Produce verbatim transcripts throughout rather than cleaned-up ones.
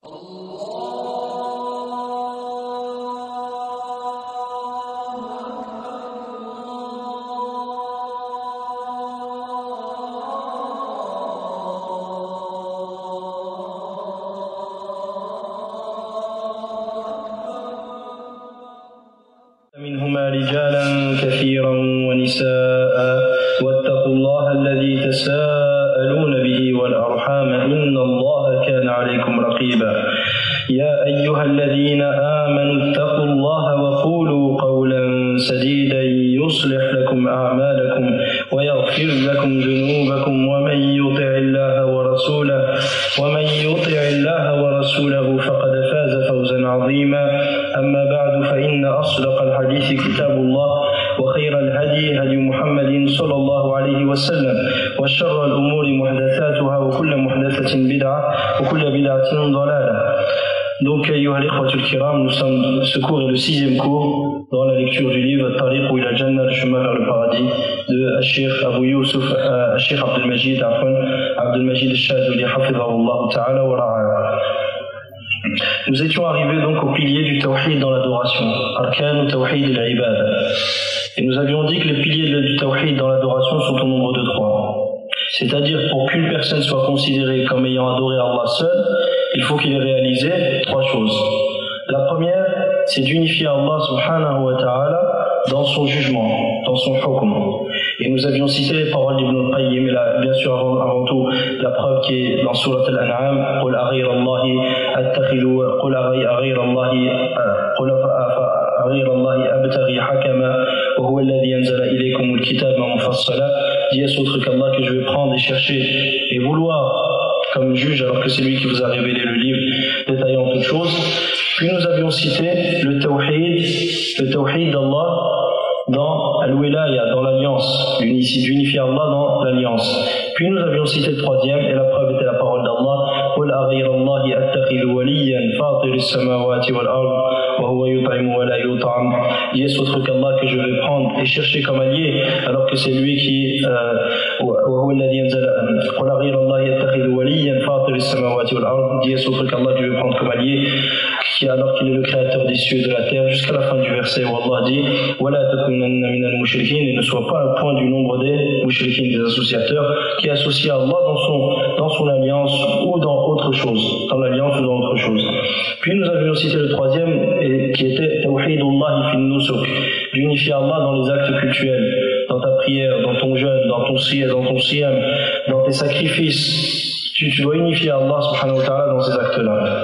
منهما رجالا كثيرا ونساء واتقوا الله الذي تساءلون به والأرحام إن الله كان عليكم رقيبا يا أيها الذين آمنوا اتقوا الله وقولوا قولا سديدا يصلح لكم أعمالكم ويغفر لكم ذنوبكم ومن يطع الله ورسوله ومن يطع الله ورسوله فقد فاز فوزا عظيما أما بعد فإن أصدق الحديث كتاب الله وخير الهدي هدي محمد صلى الله عليه وسلم وشر الأمور محدثاتها وكل محدثة بدعة وكل بدعة ضلالة. Donc, ayyuha al-ikhwatul kiram, nous sommes, ce cours est le sixième cours dans la lecture du livre Tariq ila al-Jannah, le chemin vers le paradis, de Cheikh Abu Youssouf, euh, Cheikh Abdul Majid, Afwan, Abdul Majid al-Shaduli, hafidhahullah ta'ala wa ra'ala. Nous étions arrivés donc au pilier du tawhid dans l'adoration, arkan tawhid al-ibad. Et nous avions dit que les piliers du tawhid dans l'adoration sont au nombre de trois. C'est-à-dire, pour qu'une personne soit considérée comme ayant adoré Allah seul, il faut qu'il ait réalisé trois choses. La première, c'est d'unifier Allah subhanahu wa ta'ala dans son jugement, dans son hukm. Et nous avions cité les paroles d'Ibn al-Qayyim, et là, bien sûr avant, avant tout la preuve qui est dans Surat al-An'am, قُلْ أَغَيْرَ اللَّهِ أَتَّخِذُ قُلْ أَغَيْرَ اللَّهِ قُلْ أَغَيْرَ اللَّهِ أَبْتَغِي حَكَمًا وَهُوَ الَّذِي أَنزَلَ إِلَيْكُمُ الْكِتَابَ مُفَصَّلًا. Dis à ce autre qu'Allah que je vais prendre et chercher et vouloir comme juge alors que c'est lui qui vous a révélé le livre détaillant toutes choses. Puis nous avions cité le tawhid, le tawhid d'Allah dans al-wilaya, dans l'alliance, d'unifier Allah dans l'alliance. Puis nous avions cité le troisième, et la preuve était la parole d'Allah, قُلْ أَغَيْرَ اللَّهِ أَتَّخِذُ وَلِيًّا فَاطِرِ السَّمَاوَاتِ وَالْأَرْضِ وَهُوَ يُطْعِمُ وَلَا يُطْعَمُ. Il y a autre qu'Allah que je vais prendre et chercher comme allié, alors que c'est lui qui وَهُوَ الَّذِي أَنزَلَ قُلْ أَغَيْرَ اللَّهِ أَتَّخِذُ وَلِيًّا فَاطِرِ السَّمَاوَاتِ وَالْأَرْضِ. Il y a autre qu'Allah que je vais prendre comme allié, qui alors qu'il est le créateur des cieux et de la terre, jusqu'à la fin du verset où Allah dit وَلَا تَكُونَنَّ مِنَ الْمُشْرِكِينَ, et ne soit pas un point du nombre des mushrikin, des associateurs, qui associent Allah dans son, dans son alliance ou dans autre chose, dans l'alliance ou dans autre chose. Puis nous avions cité le troisième, et, qui était Tawhidullah fi nusuk, d'unifier Allah dans les actes cultuels, dans ta prière, dans ton jeûne, dans ton siyam, dans ton siyam, dans tes sacrifices. Tu, tu dois unifier Allah subhanahu wa ta'ala dans ces actes-là.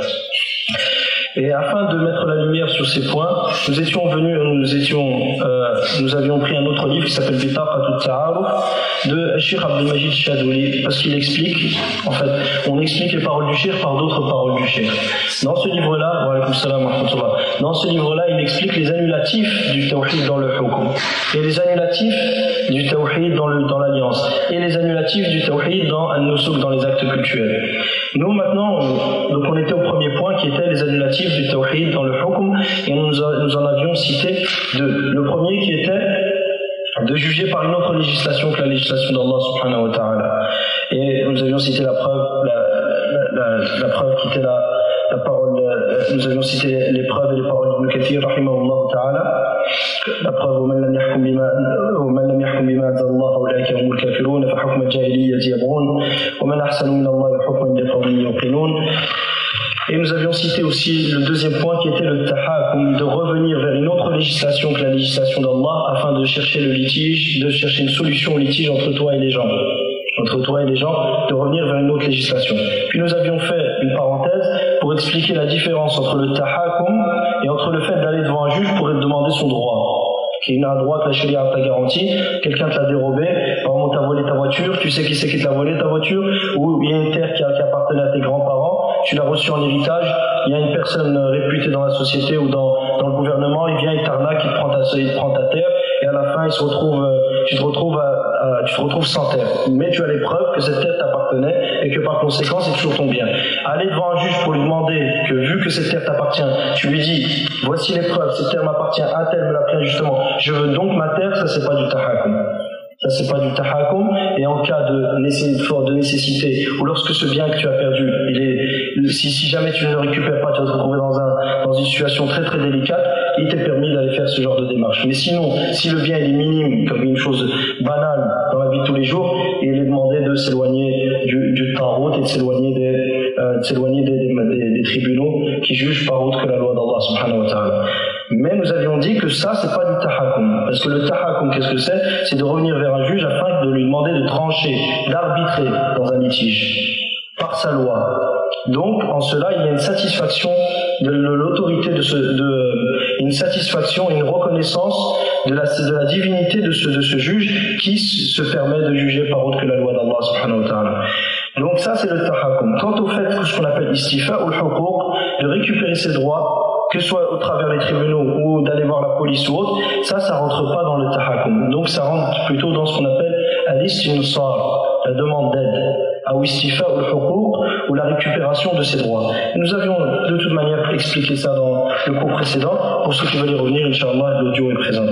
Et afin de mettre la lumière sur ces points, nous étions venus, nous étions, euh, nous avions pris un autre livre qui s'appelle Bitaqatut Ta'aruf de Cheikh Abdul Majid al-Shaduli, parce qu'il explique, en fait, on explique les paroles du Cheikh par d'autres paroles du Cheikh. Dans ce livre-là, wa alaykum salam wa rahmatullah, dans ce livre-là, il explique les annulatifs du tawhid dans le hukm, et les annulatifs du tawhid dans le, dans l'alliance, et les annulatifs du tawhid dans al-nusuk, dans les actes cultuels. Nous, maintenant, on, donc on était au premier point qui était les annulatifs du tawhid dans le hukm, et nous, nous en avions cité deux. Le premier qui était de juger par une autre législation que la législation d'Allah subhanahu wa ta'ala. Et nous avions cité la preuve, la, la, la, la preuve qui était la, la parole, nous avions cité les preuves et les paroles d'Ibn Kathir, rahimahullah ta'ala. La preuve, وَمَنْ لَمْ يَحْكُمْ بِمَا وَمَنْ لَمْ يَحْكُمْ بِمَا أَنزَلَ اللَّهُ فَأُولَئِكَ هُمُ الْكَافِرُونَ فَحُكْمَ الْجَاهِلِيَّةِ يَبْغُونَ وَمَنْ أَحْسَنُ مِنَ اللَّهِ حُكْمًا لِقَوْمٍ يُوقِنُونَ. Et nous avions cité aussi le deuxième point qui était le tahakum, de revenir vers une autre législation que la législation d'Allah afin de chercher le litige, de chercher une solution au litige entre toi et les gens. Entre toi et les gens, de revenir vers une autre législation. Puis nous avions fait une parenthèse pour expliquer la différence entre le tahakum et entre le fait d'aller devant un juge pour demander son droit. Qui est un droit que la charia t'a garanti, quelqu'un te l'a dérobé, par exemple t'as volé ta voiture, tu sais qui c'est qui t'a volé ta voiture, ou il y a une terre qui, a, qui appartenait à tes grands-parents, tu l'as reçue en héritage, il y a une personne réputée dans la société ou dans, dans le gouvernement, il vient, il t'arnaque, il te prend ta, il te prend ta terre, et à la fin il se retrouve, tu te retrouves, à, à, tu te retrouves sans terre. Mais tu as les preuves que cette terre t'appartenait et que par conséquent c'est toujours ton bien. Aller devant un juge pour lui demander que vu que cette terre t'appartient, tu lui dis voici les preuves, cette terre m'appartient, un tel me l'a pris injustement, je veux donc ma terre, ça c'est pas du tahakum. Ça c'est pas du tahakum, et en cas de, de nécessité ou lorsque ce bien que tu as perdu, il est si, si jamais tu ne le récupères pas, tu vas te retrouver dans, un, dans une situation très très délicate, il t'est permis d'aller faire ce genre de démarche. Mais sinon, si le bien est minime, comme une chose banale dans la vie de tous les jours, il est demandé de s'éloigner du, du tarot et de s'éloigner des, euh, de s'éloigner des, des, des, des tribunaux qui jugent par autre que la loi d'Allah subhanahu wa ta'ala. Mais nous avions dit que ça, c'est pas du tahakum. Parce que le tahakum, qu'est-ce que c'est? C'est de revenir vers un juge afin de lui demander de trancher, d'arbitrer dans un litige, par sa loi. Donc, en cela, il y a une satisfaction de l'autorité de ce, de, une satisfaction, une reconnaissance de la, de la divinité de ce, de ce juge qui se permet de juger par autre que la loi d'Allah subhanahu wa ta'ala. Donc ça, c'est le tahakum. Quant au fait, ce qu'on appelle istifa ou al-huquq, de récupérer ses droits, que ce soit au travers des tribunaux ou d'aller voir la police ou autre, ça, ça rentre pas dans le tahakum. Donc ça rentre plutôt dans ce qu'on appelle al-istinsar, la demande d'aide, ou istifa ou al-huquq, ou la récupération de ses droits. Et nous avions de toute manière expliqué ça dans le cours précédent. Pour ceux qui veulent y revenir, Inch'Allah, l'audio est présent.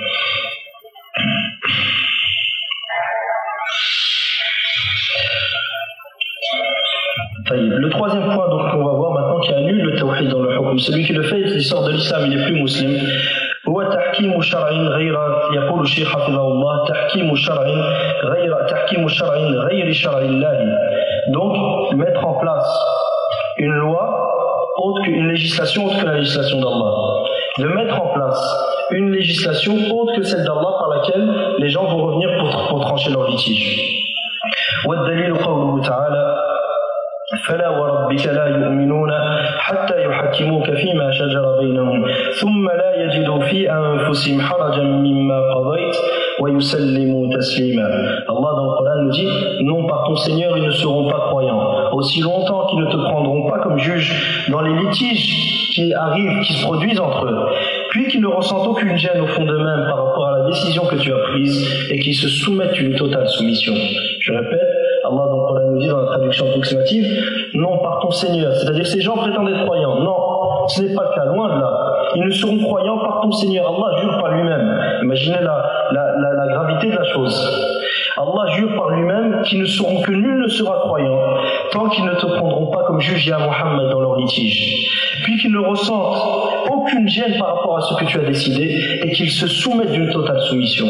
Le troisième point donc qu'on va voir maintenant qui annule le tawhid dans le hukm, celui qui le fait, il sort de l'islam, il n'est plus musulman. هو تحكيم شرع غير يقول الشيخ حفظه الله تحكيم شرع غير تحكيم شرع غير شرع الله. Donc mettre en place une loi autre qu'une législation autre que la législation d'Allah. De mettre en place une législation autre que celle d'Allah par laquelle les gens vont revenir pour, pour trancher leur litige. والدليل قوله تعالى فلا وربك لا يؤمنون حتى يحكموك فيما شجر بينهم ثم لا يجدوا في أنفسهم حرجا مما قضيت ويسلموا تسليما. Allah dans le Coran nous dit non, par ton Seigneur ils ne seront pas croyants aussi longtemps qu'ils ne te prendront pas comme juge dans les litiges qui arrivent, qui se produisent entre eux, puis qu'ils ne ressentent aucune gêne au fond d'eux-mêmes par rapport à la décision que tu as prise et qu'ils se soumettent une totale soumission. Je répète, Allah dans le Coran nous dit dans la traduction approximative, non par ton Seigneur, c'est-à-dire que ces gens prétendent être croyants. Non, ce n'est pas le cas, loin de là. Ils ne seront croyants par ton Seigneur. Allah jure par lui-même. Imaginez la, la, la, la gravité de la chose. Allah jure par lui-même qu'ils ne seront que nul ne sera croyant tant qu'ils ne te prendront pas comme juge à Muhammad dans leur litige. Puis qu'ils ne ressentent aucune gêne par rapport à ce que tu as décidé et qu'ils se soumettent d'une totale soumission.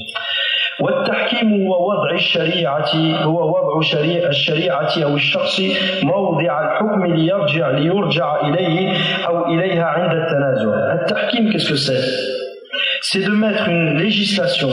والتحكيم هو وضع الشريعة هو وضع شريعة الشريعة أو الشخص موضع الحكم ليرجع ليرجع إليه أو إليها عند التنازع. التحكيم, qu'est-ce que c'est? C'est de mettre une législation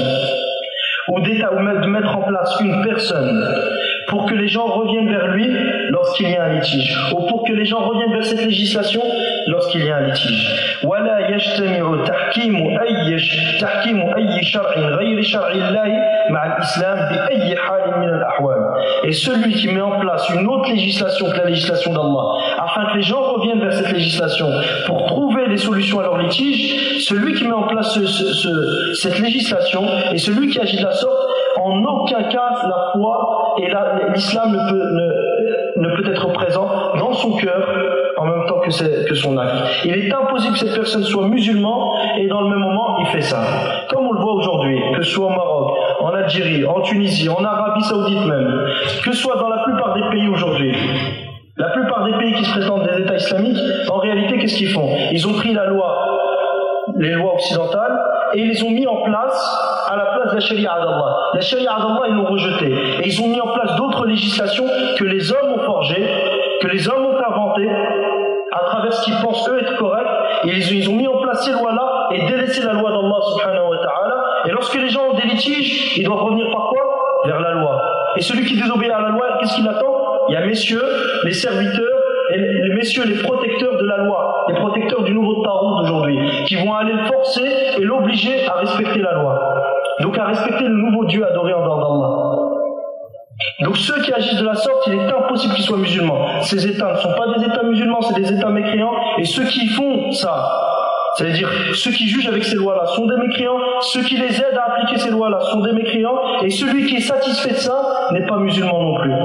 ou de mettre en place une personne pour que les gens reviennent vers lui lorsqu'il y a un litige, ou pour que les gens reviennent vers cette législation lorsqu'il y a un litige. ولا يجتمع تحكيم أي تحكيم أي شرع غير شرع الله مع الإسلام بأي حال من الأحوال. Et celui qui met en place une autre législation que la législation d'Allah, afin que les gens reviennent vers cette législation pour trouver les solutions à leur litige, celui qui met en place ce, ce, ce, cette législation et celui qui agit de la sorte, en aucun cas la foi et la, l'islam ne peut, ne, ne peut être présent dans son cœur en même temps que, c'est, que son acte. Il est impossible que cette personne soit musulman et dans le même moment il fait ça. Comme on le voit aujourd'hui, que ce soit au Maroc, en Algérie, en Tunisie, en Arabie Saoudite même, que ce soit dans la plupart des pays aujourd'hui. La plupart des pays qui se prétendent des États islamiques, en réalité, qu'est-ce qu'ils font? Ils ont pris la loi, les lois occidentales, et ils les ont mis en place à la place de la charia d'Allah. La charia d'Allah, ils l'ont rejetée. Et ils ont mis en place d'autres législations que les hommes ont forgées, que les hommes ont inventées, à travers ce qu'ils pensent eux être correct. Et ils, ils ont mis en place ces lois-là et délaissé la loi d'Allah subhanahu wa ta'ala. Et lorsque les gens ont des litiges, ils doivent revenir par quoi? Vers la loi. Et celui qui désobéit à la loi, qu'est-ce qu'il attend? Il y a messieurs, les serviteurs, et les messieurs, les protecteurs de la loi, les protecteurs du nouveau Tarout d'aujourd'hui, qui vont aller le forcer et l'obliger à respecter la loi. Donc à respecter le nouveau Dieu adoré en dehors d'Allah. Donc ceux qui agissent de la sorte, il est impossible qu'ils soient musulmans. Ces États ne sont pas des États musulmans, c'est des États mécréants. Et ceux qui font ça, c'est-à-dire ceux qui jugent avec ces lois-là sont des mécréants, ceux qui les aident à appliquer ces lois-là sont des mécréants, et celui qui est satisfait de ça n'est pas musulman non plus.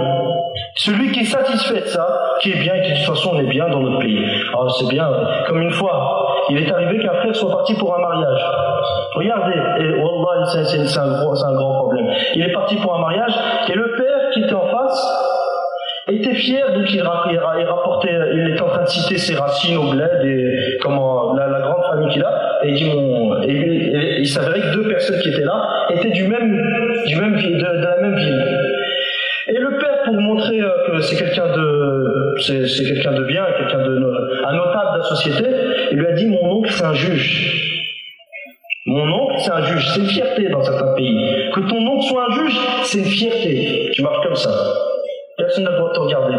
Celui qui est satisfait de ça, qui est bien, et qui de toute façon on est bien dans notre pays. Alors c'est bien, comme une fois, il est arrivé qu'un frère soit parti pour un mariage. Regardez, et wallah, c'est, c'est, c'est, un gros, c'est un grand problème. Il est parti pour un mariage, et le père qui était en face était fier, donc il, il, il rapportait, il était en train de citer ses racines au bled et comment la, la grande famille qu'il a, et il dit mon, et, et, et il s'avérait que deux personnes qui étaient là étaient du même, du même de, de la même ville. Et le père, pour montrer que c'est quelqu'un de, c'est, c'est quelqu'un de bien, quelqu'un de, un notable de la société, il lui a dit mon oncle c'est un juge. Mon oncle, c'est un juge. C'est une fierté dans certains pays. Que ton oncle soit un juge, c'est une fierté. Tu marches comme ça. Personne n'a le droit de te regarder.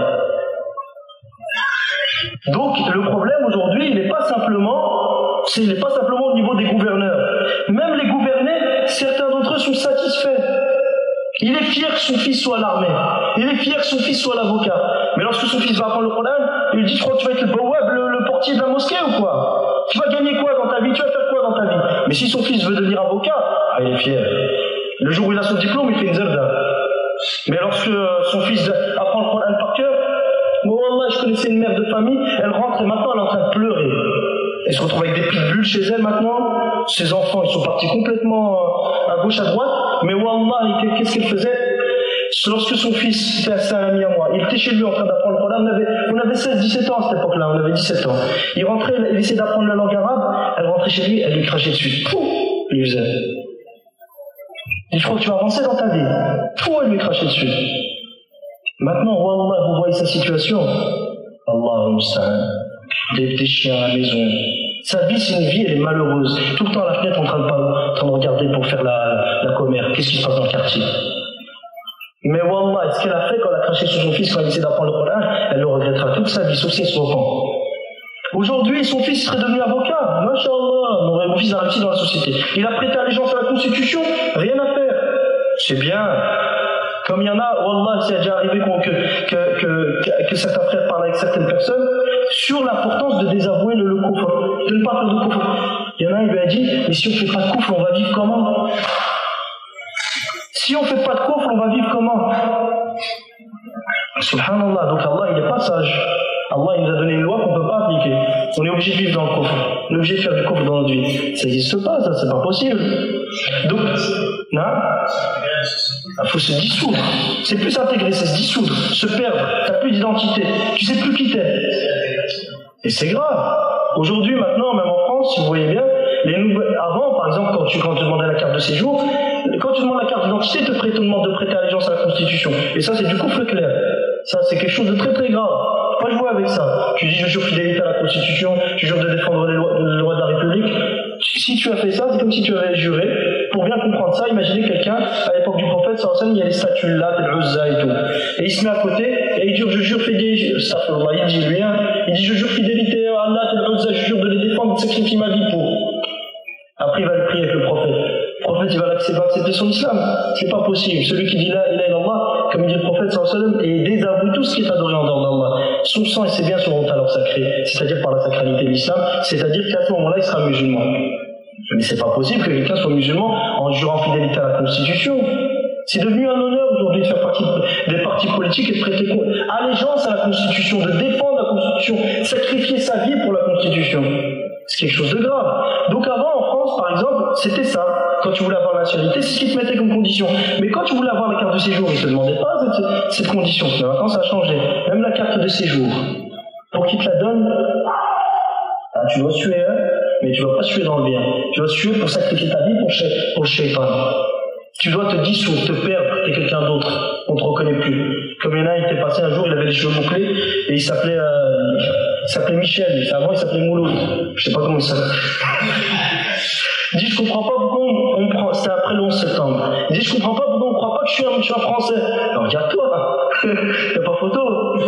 Donc, le problème aujourd'hui, il n'est pas simplement, c'est, il n'est pas simplement au niveau des gouverneurs. Même les gouvernés, certains d'entre eux sont satisfaits. Il est fier que son fils soit à l'armée. Il est fier que son fils soit l'avocat. Mais lorsque son fils va apprendre le Coran, il lui dit, je crois que tu vas être le bawab, le, le portier de la mosquée ou quoi? Tu vas gagner quoi dans ta vie? Tu vas faire quoi dans ta vie? Mais si son fils veut devenir avocat, ah, il est fier. Le jour où il a son diplôme, il fait une zerda. Mais lorsque son fils apprend le Coran par cœur, moi, wallah, je connaissais une mère de famille, elle rentre et maintenant elle est en train de pleurer. Elle se retrouve avec des pitbulls chez elle maintenant. Ses enfants, ils sont partis complètement à gauche, à droite. Mais wallah, qu'est-ce qu'elle faisait? Lorsque son fils, c'était un ami à moi, il était chez lui en train d'apprendre le Coran, on avait, on avait seize dix-sept ans à cette époque-là, on avait dix-sept ans. Il rentrait, il essayait d'apprendre la langue arabe, elle rentrait chez lui, elle lui crachait dessus. Pouf, il lui faisait. Il dit, je crois que tu vas avancer dans ta vie. Pouf, elle lui crachait dessus. Maintenant, wallah, vous voyez sa situation. Allah, des, des chiens à la maison. Sa vie, c'est une vie, elle est malheureuse. Tout le temps à la fenêtre, en train de, en train de regarder pour faire la, la commère. Qu'est-ce qui se passe dans le quartier? Mais wallah, est-ce qu'elle a fait quand elle a craché sur son fils quand il essaie d'apprendre le Coran? Elle le regrettera toute sa vie, sauf si elle se repent. Aujourd'hui, son fils serait devenu avocat. Masha'Allah, mon fils a réussi dans la société. Il a prêté allégeance à la Constitution, rien à faire. C'est bien. Comme il y en a, wallah, c'est déjà arrivé que, que, que, que certains frères parlent avec certaines personnes sur l'importance de désavouer le, le kufr, de ne pas faire de kufr. Il y en a un, il lui a dit, mais si on ne fait pas de kufr, on va vivre comment? Si on ne fait pas de kufr, on va vivre comment? Subhanallah, donc Allah, il n'est pas sage. Allah, il nous a donné une loi qu'on ne peut pas appliquer. On est obligé de vivre dans le kufr. On est obligé de faire du kufr dans notre vie. Ça n'existe pas, ça, c'est pas possible. Donc, non? Il faut se dissoudre. C'est plus intégrer, c'est se dissoudre, se perdre. Tu n'as plus d'identité. Tu ne sais plus qui t'es. Et c'est grave. Aujourd'hui, maintenant, même en France, si vous voyez bien, les nouvelles... avant, par exemple, quand tu, quand tu demandais la carte de séjour, quand tu demandes la carte d'identité, te, te demande de prêter allégeance à la Constitution. Et ça, c'est du kufr clair. Ça, c'est quelque chose de très très grave. Pas jouer avec ça. Tu dis, je jure fidélité à la Constitution, je jure de défendre les lois, les lois de la République. Si tu as fait ça, c'est comme si tu avais juré. Pour bien comprendre ça, imaginez quelqu'un, à l'époque du prophète, sallallahu alayhi wa sallam, il y a les statues là, tel Uzza et tout. Et il se met à côté, et il dit, je jure fidélité, il dit lui, hein, il dit, je jure fidélité à Allah, tel Uzza, je jure de les défendre, de sacrifier ma vie pour. Après, il va le prier avec le prophète. Le prophète, il va accepter son islam. C'est pas possible. Celui qui dit là, il est Allah, comme dit le prophète, sallallahu alayhi wa sallam, et désavoue tout ce qui est adoré en dehors d'Allah. Son sang et ses biens seront alors sacrés, c'est-à-dire par la sacralité de l'islam, c'est-à-dire qu'à ce moment-là, il sera musulman. Mais c'est pas possible que quelqu'un soit musulman en jurant fidélité à la Constitution. C'est devenu un honneur aujourd'hui de faire partie des partis politiques et de prêter allégeance à la Constitution, de défendre la Constitution, sacrifier sa vie pour la Constitution. C'est quelque chose de grave. Donc avant, en France, par exemple, c'était ça. Quand tu voulais avoir la nationalité, c'est ce qui te mettait comme condition. Mais quand tu voulais avoir la carte de séjour, ils ne te demandaient pas cette, cette condition. Mais maintenant, ça a changé. Même la carte de séjour, pour qu'ils te la donnent, ah, tu dois suer, hein, mais tu ne dois pas suer dans le bien. Tu dois suer pour sacrifier ta vie pour, pour le shaitan. Tu dois te dissoudre, te perdre, t'es quelqu'un d'autre. On ne te reconnaît plus. Comme il y en a, il était passé un jour, il avait les cheveux bouclés, et il s'appelait, euh, il s'appelait Michel. Avant, il s'appelait Mouloud. Je ne sais pas comment il s'appelle. Il dit, je comprends pas pourquoi on, on prend, c'était après le onze septembre. Il dit, je comprends pas pourquoi on croit pas que je suis un, je suis un Français. Alors, regarde-toi. Il n'y a pas photo.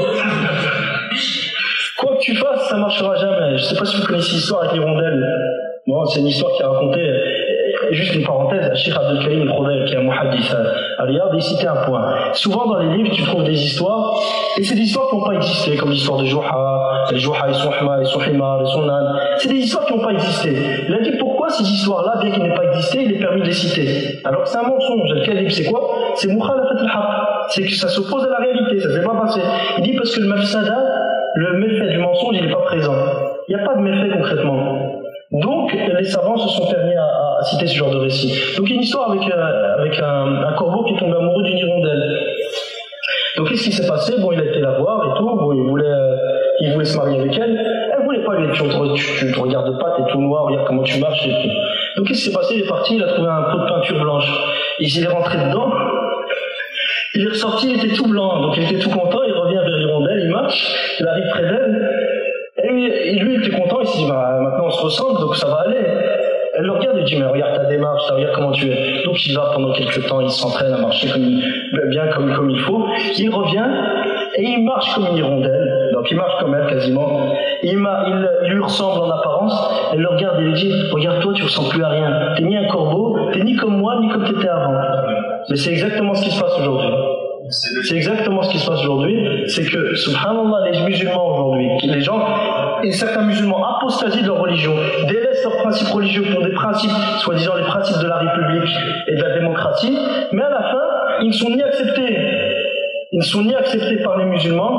Quoi que tu fasses, ça marchera jamais. Je sais pas si vous connaissez l'histoire avec les rondelles. Bon, c'est une histoire qui a raconté, juste une parenthèse, Cheikh Abdel Karim Al-Khoudel, qui est un muhaddith à Riyad, il citait un point. Souvent dans les livres, tu trouves des histoires, et c'est des histoires qui n'ont pas existé, comme l'histoire de Jouha, les Jouha et son Hma, et son Himar, et son âne. C'est des histoires qui n'ont pas existé. Il a dit pourquoi ces histoires-là, bien qu'elles n'aient pas existé, il est permis de les citer. Alors que c'est un mensonge. Le kadhib, c'est quoi? C'est mukhalafat al-haq. C'est que ça s'oppose à la réalité, ça ne s'est pas passé. Il dit parce que le mafsada, le méfait du mensonge, il n'est pas présent. Il n'y a pas de méfait concrètement. Donc, les savants se sont permis à, à citer ce genre de récit. Donc, il y a une histoire avec, euh, avec un, un corbeau qui tombe amoureux d'une hirondelle. Donc qu'est-ce qui s'est passé? Bon, il a été la voir et tout, bon, il voulait, euh, il voulait se marier avec elle. Elle voulait pas, lui, tu, tu, tu te regardes pas, t'es tout noir, regarde comment tu marches et tout. Donc qu'est-ce qui s'est passé? Il est parti, il a trouvé un pot de peinture blanche. Il est rentré dedans, il est ressorti, il était tout blanc, donc il était tout content, il revient vers l'hirondelle, il marche, il arrive près d'elle, et lui, et lui il était content, il s'est dit, bah, maintenant on se ressemble, donc ça va aller. Elle le regarde et dit, mais regarde ta démarche, regarde comment tu es. Donc il va pendant quelques temps, il s'entraîne à marcher comme il, bien comme, comme il faut, il revient, et il marche comme une hirondelle, donc il marche comme elle quasiment, il, m'a, il lui ressemble en apparence, elle le regarde et lui dit, regarde toi, tu ressembles plus à rien, t'es ni un corbeau, t'es ni comme moi, ni comme t'étais avant. Mais c'est exactement ce qui se passe aujourd'hui. C'est exactement ce qui se passe aujourd'hui, c'est que, subhanallah, les musulmans aujourd'hui, les gens, et certains musulmans apostasient de leur religion, délaissent leurs principes religieux pour des principes, soi-disant les principes de la République et de la démocratie, mais à la fin, ils ne sont ni acceptés, ils ne sont ni acceptés par les musulmans,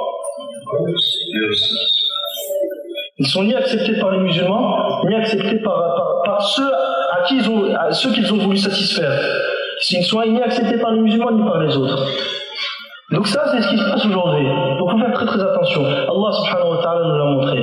ils ne sont ni acceptés par les musulmans, ni acceptés par, par, par ceux à qui ils ont, à ceux qu'ils ont voulu satisfaire. Ils ne sont ni acceptés par les musulmans ni par les autres. Donc ça, c'est ce qui se passe aujourd'hui. Donc il faut faire très très attention. Allah subhanahu wa ta'ala nous l'a montré.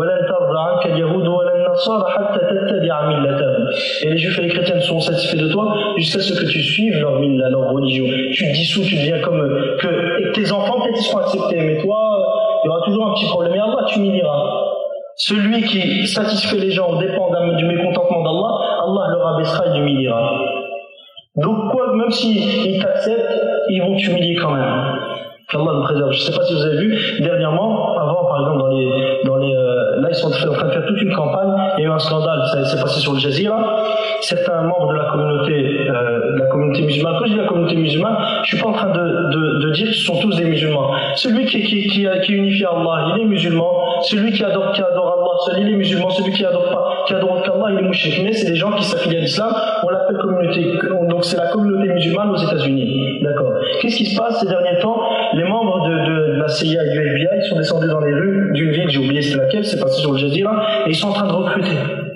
Et les juifs et les chrétiens sont satisfaits de toi jusqu'à ce que tu suives leur milla, leur religion. Tu te dissous, tu deviens comme eux. Que, et que tes enfants peut-être ils seront acceptés, mais toi, il y aura toujours un petit problème. Et Allah t'humilieras. Celui qui satisfait les gens au dépend du mécontentement d'Allah, Allah le rabaissera et l'humiliera. Donc quoi, même s'ils t'acceptent, ils vont t'humilier quand même. Qu'Allah nous préserve. Je ne sais pas si vous avez vu, dernièrement, avant par exemple dans les, dans les, euh, là ils sont en train de faire toute une campagne, il y a eu un scandale, ça s'est passé sur le Jazeera. Certains membres de la communauté, euh, de la communauté musulmane, quand je dis la communauté musulmane, je suis pas en train de, de, de dire que ce sont tous des musulmans. Celui qui, qui, qui, qui unifie Allah, il est musulman. Celui qui adore, qui adore Allah seul, il est musulman. Celui qui adore pas, qui adore qu'Allah, il est mouchrik. Mais c'est des gens qui s'affilient à l'islam. On l'appelle communauté. Donc c'est la communauté musulmane aux États-Unis. D'accord. Qu'est-ce qui se passe ces derniers temps? Les membres de, de, de la C I A et du F B I sont descendus dans les rues d'une ville, j'ai oublié c'est laquelle, c'est passé sur le Jazeera, et ils sont en train de recruter.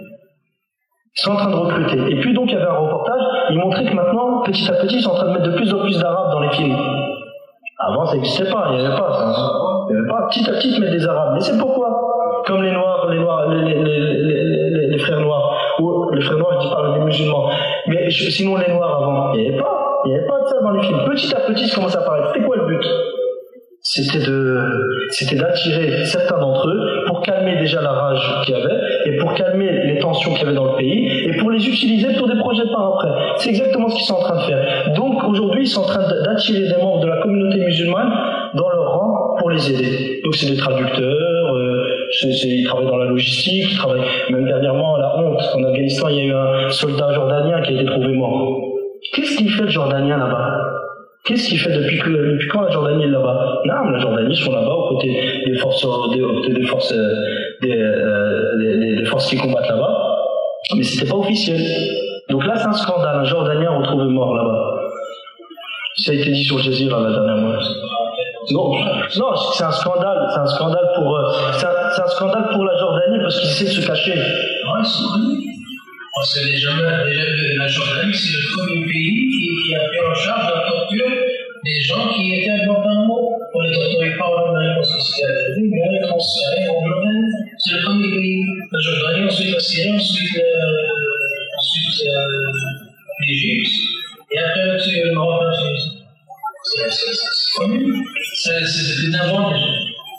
Ils sont en train de recruter. Et puis donc il y avait un reportage, il montrait que maintenant, petit à petit, ils sont en train de mettre de plus en plus d'arabes dans les films. Avant ça n'existait pas, il n'y avait pas ça. Il n'y avait pas petit à petit mettre des arabes. Mais c'est pourquoi? Comme les noirs, les noirs, les, les, les, les, les frères noirs, ou les frères noirs, je dis pas des musulmans. Mais sinon les noirs avant, il n'y avait pas. Il n'y avait pas de ça dans les films. Petit à petit, ça commence à apparaître. C'était quoi le but? C'était de, c'était d'attirer certains d'entre eux pour calmer déjà la rage qu'il y avait et pour calmer les tensions qu'il y avait dans le pays et pour les utiliser pour des projets par après. C'est exactement ce qu'ils sont en train de faire. Donc aujourd'hui, ils sont en train d'attirer des membres de la communauté musulmane dans leur rang pour les aider. Donc c'est des traducteurs, euh, c'est, c'est, ils travaillent dans la logistique, ils travaillent. Même dernièrement, à la honte, en Afghanistan, il y a eu un soldat jordanien qui a été trouvé mort. Qu'est-ce qu'il fait le Jordanien là-bas? Qu'est-ce qu'il fait depuis, que, depuis quand la Jordanie est là-bas? Non, la Jordanie sont là-bas aux côtés des forces, des, des forces, des, des, des forces qui combattent là-bas, mais c'était pas officiel. Donc là, c'est un scandale. Un Jordanien retrouvé mort là-bas. Ça a été dit sur le Jazeera la dernière fois. Non, non, c'est un scandale. C'est un scandale pour, c'est un, c'est un scandale pour la Jordanie parce qu'ils essaient de se cacher. Ouais, c'est vrai. Parce que les gens, la Jordanie, c'est le premier pays qui, qui a pris en charge la torture des gens qui étaient dans un mot. On les torturait pas en Allemagne parce que c'était interdit, mais on les transférait en Jordanie. C'est le premier pays. La Jordanie, ensuite la Syrie, ensuite, euh, ensuite euh, l'Égypte, et après c'est le Maroc, la Tunisie. C'est, c'est, c'est connu. C'est, c'est des invents déjà.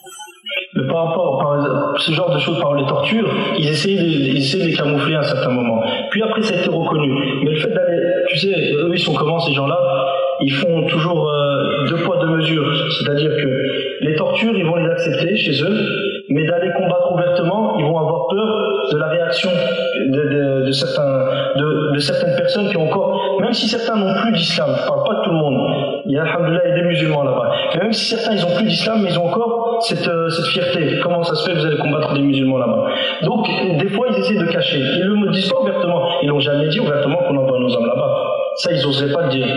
Mais par rapport à ce genre de choses, par les tortures, ils essayaient de, ils essayaient de les camoufler à un certain moment. Puis après, ça a été reconnu. Mais le fait d'aller, tu sais, eux, ils sont comment ces gens-là? Ils font toujours euh, deux poids, deux mesures. C'est-à-dire que les tortures, ils vont les accepter chez eux, mais d'aller combattre ouvertement, ils vont avoir peur de la réaction de, de, de, certains, de, de certaines personnes qui ont encore, même si certains n'ont plus d'islam, je parle pas de tout le monde, il y a, alhamdoulilah, il y a des musulmans là-bas, mais même si certains ils ont plus d'islam, mais ils ont encore cette, euh, cette fierté. Comment ça se fait que vous allez combattre des musulmans là-bas? Donc, des fois, ils essaient de cacher. Ils ne le disent pas ouvertement. Ils l'ont jamais dit ouvertement qu'on envoie nos hommes là-bas. Ça, ils n'oseraient pas le dire.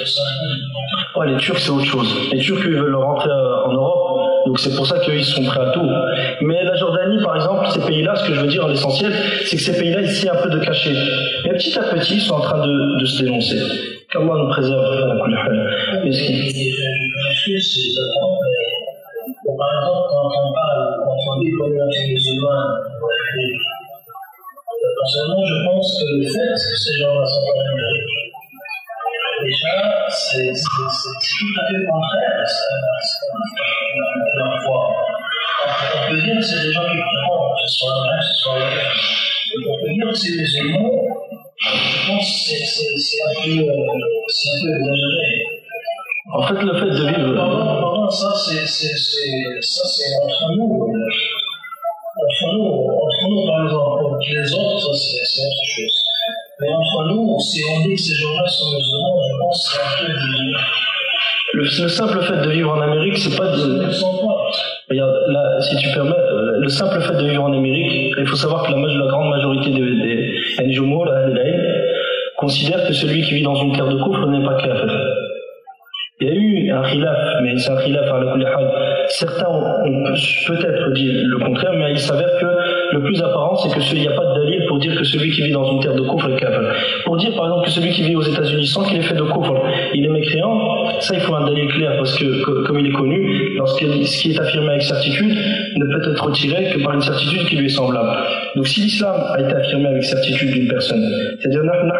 Ouais, les Turcs, c'est autre chose. Les Turcs, ils veulent rentrer en Europe, donc c'est pour ça qu'eux, ils sont prêts à tout. Mais la Jordanie, par exemple, ces pays-là, ce que je veux dire, l'essentiel, c'est que ces pays-là, ils essaient un peu de cacher. Mais petit à petit, ils sont en train de, de se dénoncer. Qu'Allah nous préserve. m'excuse si je trompe, mais par exemple, quand on parle, quand on dit communauté musulmane, personnellement, je pense que le fait que ces gens-là sont en Amérique, déjà, c'est tout à fait contraire à leur foi. On peut dire que c'est des gens qui croient, que ce soit vrai, que ce soit vrai. On peut dire que c'est musulmans, je pense que c'est un peu exagéré. En fait, le fait de vivre. Pendant, pendant ça, c'est entre nous. Entre nous, entre nous, par exemple, pour les autres, ça c'est autre chose. Mais entre nous, si on dit que ces gens-là sont musulmans, je pense que c'est un peu exagéré. Le, le simple fait de vivre en Amérique, c'est pas de. Ils ne sont pas. Regarde, là, si tu permets, le simple fait de vivre en Amérique, il faut savoir que la, la grande majorité des Al-Jumhur, Al-Ilm, considère que celui qui vit dans une terre de kufr n'est pas kafir. Il y a eu un khilaf, mais c'est un khilaf à la kulli hal. Certains ont peut-être dit le contraire, mais il s'avère que le plus apparent, c'est qu'il n'y a pas de dalil pour dire que celui qui vit dans une terre de kufr est kafir. Pour dire par exemple que celui qui vit aux États-Unis sans qu'il ait fait de kufr, il est mécréant, ça il faut un dalil clair parce que, comme il est connu, lorsque ce qui est affirmé avec certitude ne peut être retiré que par une certitude qui lui est semblable. Donc si l'islam a été affirmé avec certitude d'une personne, c'est-à-dire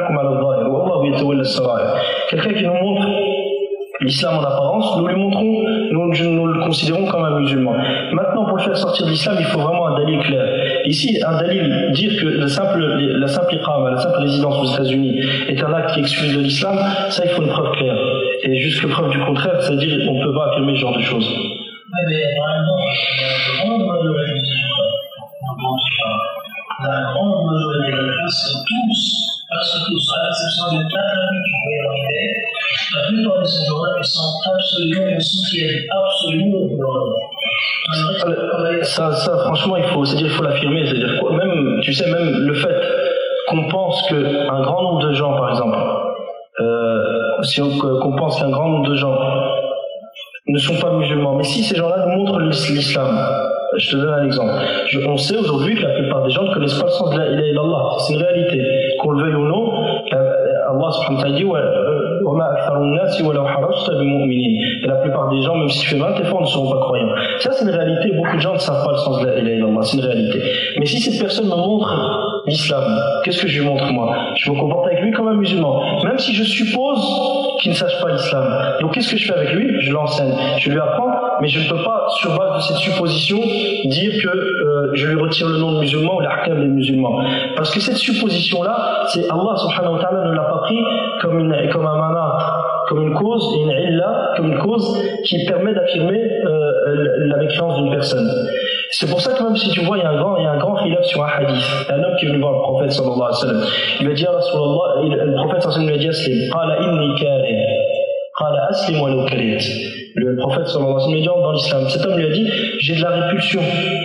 quelqu'un qui nous montre l'islam en apparence, nous lui montrons, nous, nous le considérons comme un musulman. Maintenant, pour le faire sortir de l'islam, il faut vraiment un dalil clair. Ici, un dalil, dire que le simple, la simple iqama, la simple résidence aux États-Unis est un acte qui excuse de l'islam, ça il faut une preuve claire. Et jusque preuve du contraire, c'est-à-dire qu'on ne peut pas affirmer ce genre de choses. Oui, mais par exemple, la grande majorité des gens, la grande majorité des gens, c'est tous, parce que tous, à l'exception de quatre amis qui vont arriver, la plupart de ces gens-là, ils sont absolument, ils soutiennent absolument le gouvernement. Ça, ça, franchement, il faut, c'est-à-dire, il faut l'affirmer, c'est-à-dire, quoi, même, tu sais, même le fait qu'on pense qu'un grand nombre de gens, par exemple, euh, si on, qu'on pense qu'un grand nombre de gens ne sont pas musulmans, mais si ces gens-là nous montrent l'islam, je te donne un exemple. Je, on sait aujourd'hui que la plupart des gens ne connaissent pas le sens de la ilaha illallah. C'est une réalité. Qu'on le veuille ou non, Allah subhanahu wa ta'ala dit et la plupart des gens, même si tu fais vingt efforts, ne seront pas croyants. Ça, c'est une réalité. Beaucoup de gens ne savent pas le sens de la ilaha illallah. C'est une réalité. Mais si cette personne me montre l'islam, qu'est-ce que je lui montre moi? Je me comporte avec lui comme un musulman. Même si je suppose qu'il ne sache pas l'islam. Donc qu'est-ce que je fais avec lui? Je l'enseigne. Je lui apprends, mais je ne peux pas, sur base de cette supposition, dire que euh, je lui retire le nom de musulman ou l'ahkam des musulmans. Parce que cette supposition-là, c'est Allah subhanahu wa ta'ala ne l'a pas pris comme, une, comme un manat, comme une cause, et une illa, comme une cause qui permet d'affirmer euh, la mécréance d'une personne. C'est pour ça que même si tu vois, il y a un grand, il y a un grand khilaf sur un hadith. Un homme qui est venu voir le prophète sallallahu alayhi wa sallam. Il lui a dit, Rasulallah, le prophète sallallahu alayhi wa sallam lui a dit, aslim. Qala inni kari. Qala aslim wa law karit. Le prophète sallallahu alayhi wa sallam lui a dit, dans l'islam. Cet homme lui a dit, j'ai de la répulsion.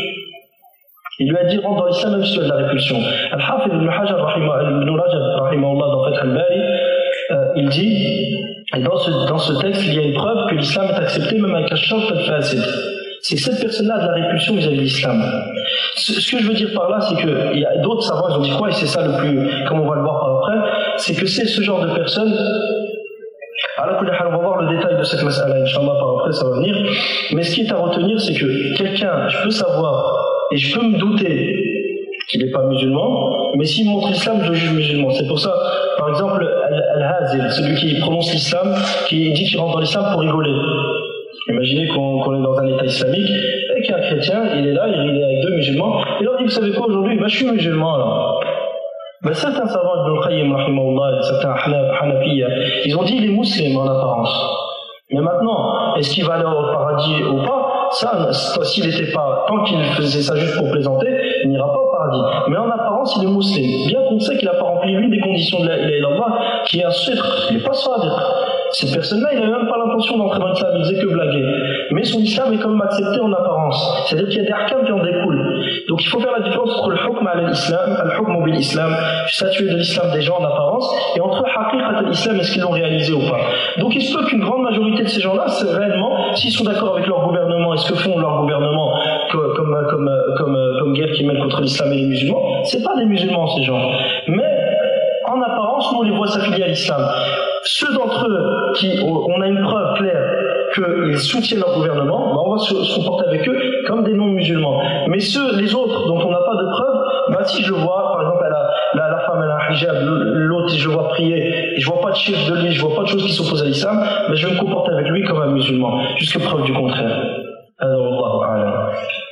Il lui a dit, rentre dans l'islam même si tu as de la répulsion. Al-Hafidh ibn Hajar, ibn Rajab, rahimahullah, dans Fath al-Bari, euh, il dit, et dans ce, dans ce texte, il y a une preuve que l'islam est accepté même avec un shart al-fasid. C'est que cette personne-là a de la répulsion vis-à-vis de l'islam. Ce, ce que je veux dire par là, c'est que il y a d'autres savants, ils ont dit quoi, et c'est ça le plus, comme on va le voir par après, c'est que c'est ce genre de personne. Alors, on va voir le détail de cette mas'ala, Inch'Allah, par après, ça va venir. Mais ce qui est à retenir, c'est que quelqu'un, je peux savoir, et je peux me douter qu'il n'est pas musulman, mais s'il montre l'islam, je le juge musulman. C'est pour ça, par exemple, Al-Hazil, celui qui prononce l'islam, qui dit qu'il rentre dans l'islam pour rigoler. Imaginez qu'on, qu'on est dans un état islamique, et qu'un chrétien, il est là, il est avec deux musulmans, et leur dit, vous savez quoi aujourd'hui? Ben, je suis musulman, alors. Ben, certains savants, Ibn al-Qayyim, rahimahullah, certains Hanafiya, ils ont dit, il est musulman en apparence. Mais maintenant, est-ce qu'il va aller au paradis ou pas? Ça, s'il n'était pas, tant qu'il faisait ça juste pour plaisanter, il n'ira pas au paradis. Mais en apparence, il est musulman. Bien qu'on sait qu'il n'a pas rempli l'une des conditions de la ilaha illallah, qui est un sidq, il n'est pas sadiq. Cette personne-là, il n'avait même pas l'intention d'entrer dans l'islam, il faisait que blaguer. Mais son islam est quand même accepté en apparence. C'est-à-dire qu'il y a des ahkam qui en découlent. Donc il faut faire la différence entre le hukm al l'islam, al-hukm bil islam, statuer de l'islam des gens en apparence, et entre haqiqat al-islam, est-ce qu'ils l'ont réalisé ou pas. Donc il se peut qu'une grande majorité de ces gens-là, c'est réellement, s'ils sont d'accord avec leur gouvernement, et ce que font leur gouvernement comme, comme, comme, comme, comme guerre qu'ils mènent contre l'islam et les musulmans, c'est pas des musulmans ces gens. Mais en apparence, nous on les voit s'affilier à l'islam. Ceux d'entre eux qui, on a une preuve claire qu'ils soutiennent leur gouvernement, ben on va se, se comporter avec eux comme des non-musulmans. Mais ceux, les autres dont on n'a pas de preuves, ben si je le vois, par exemple, elle a, la, la femme elle a un hijab, l'autre je le vois prier, et je vois pas de chiffre de lui, je vois pas de choses qui s'opposent à l'islam, ben je vais me comporter avec lui comme un musulman, jusqu'à preuve du contraire. Alors, Allahu a'lam.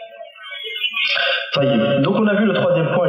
Donc on a vu le troisième point,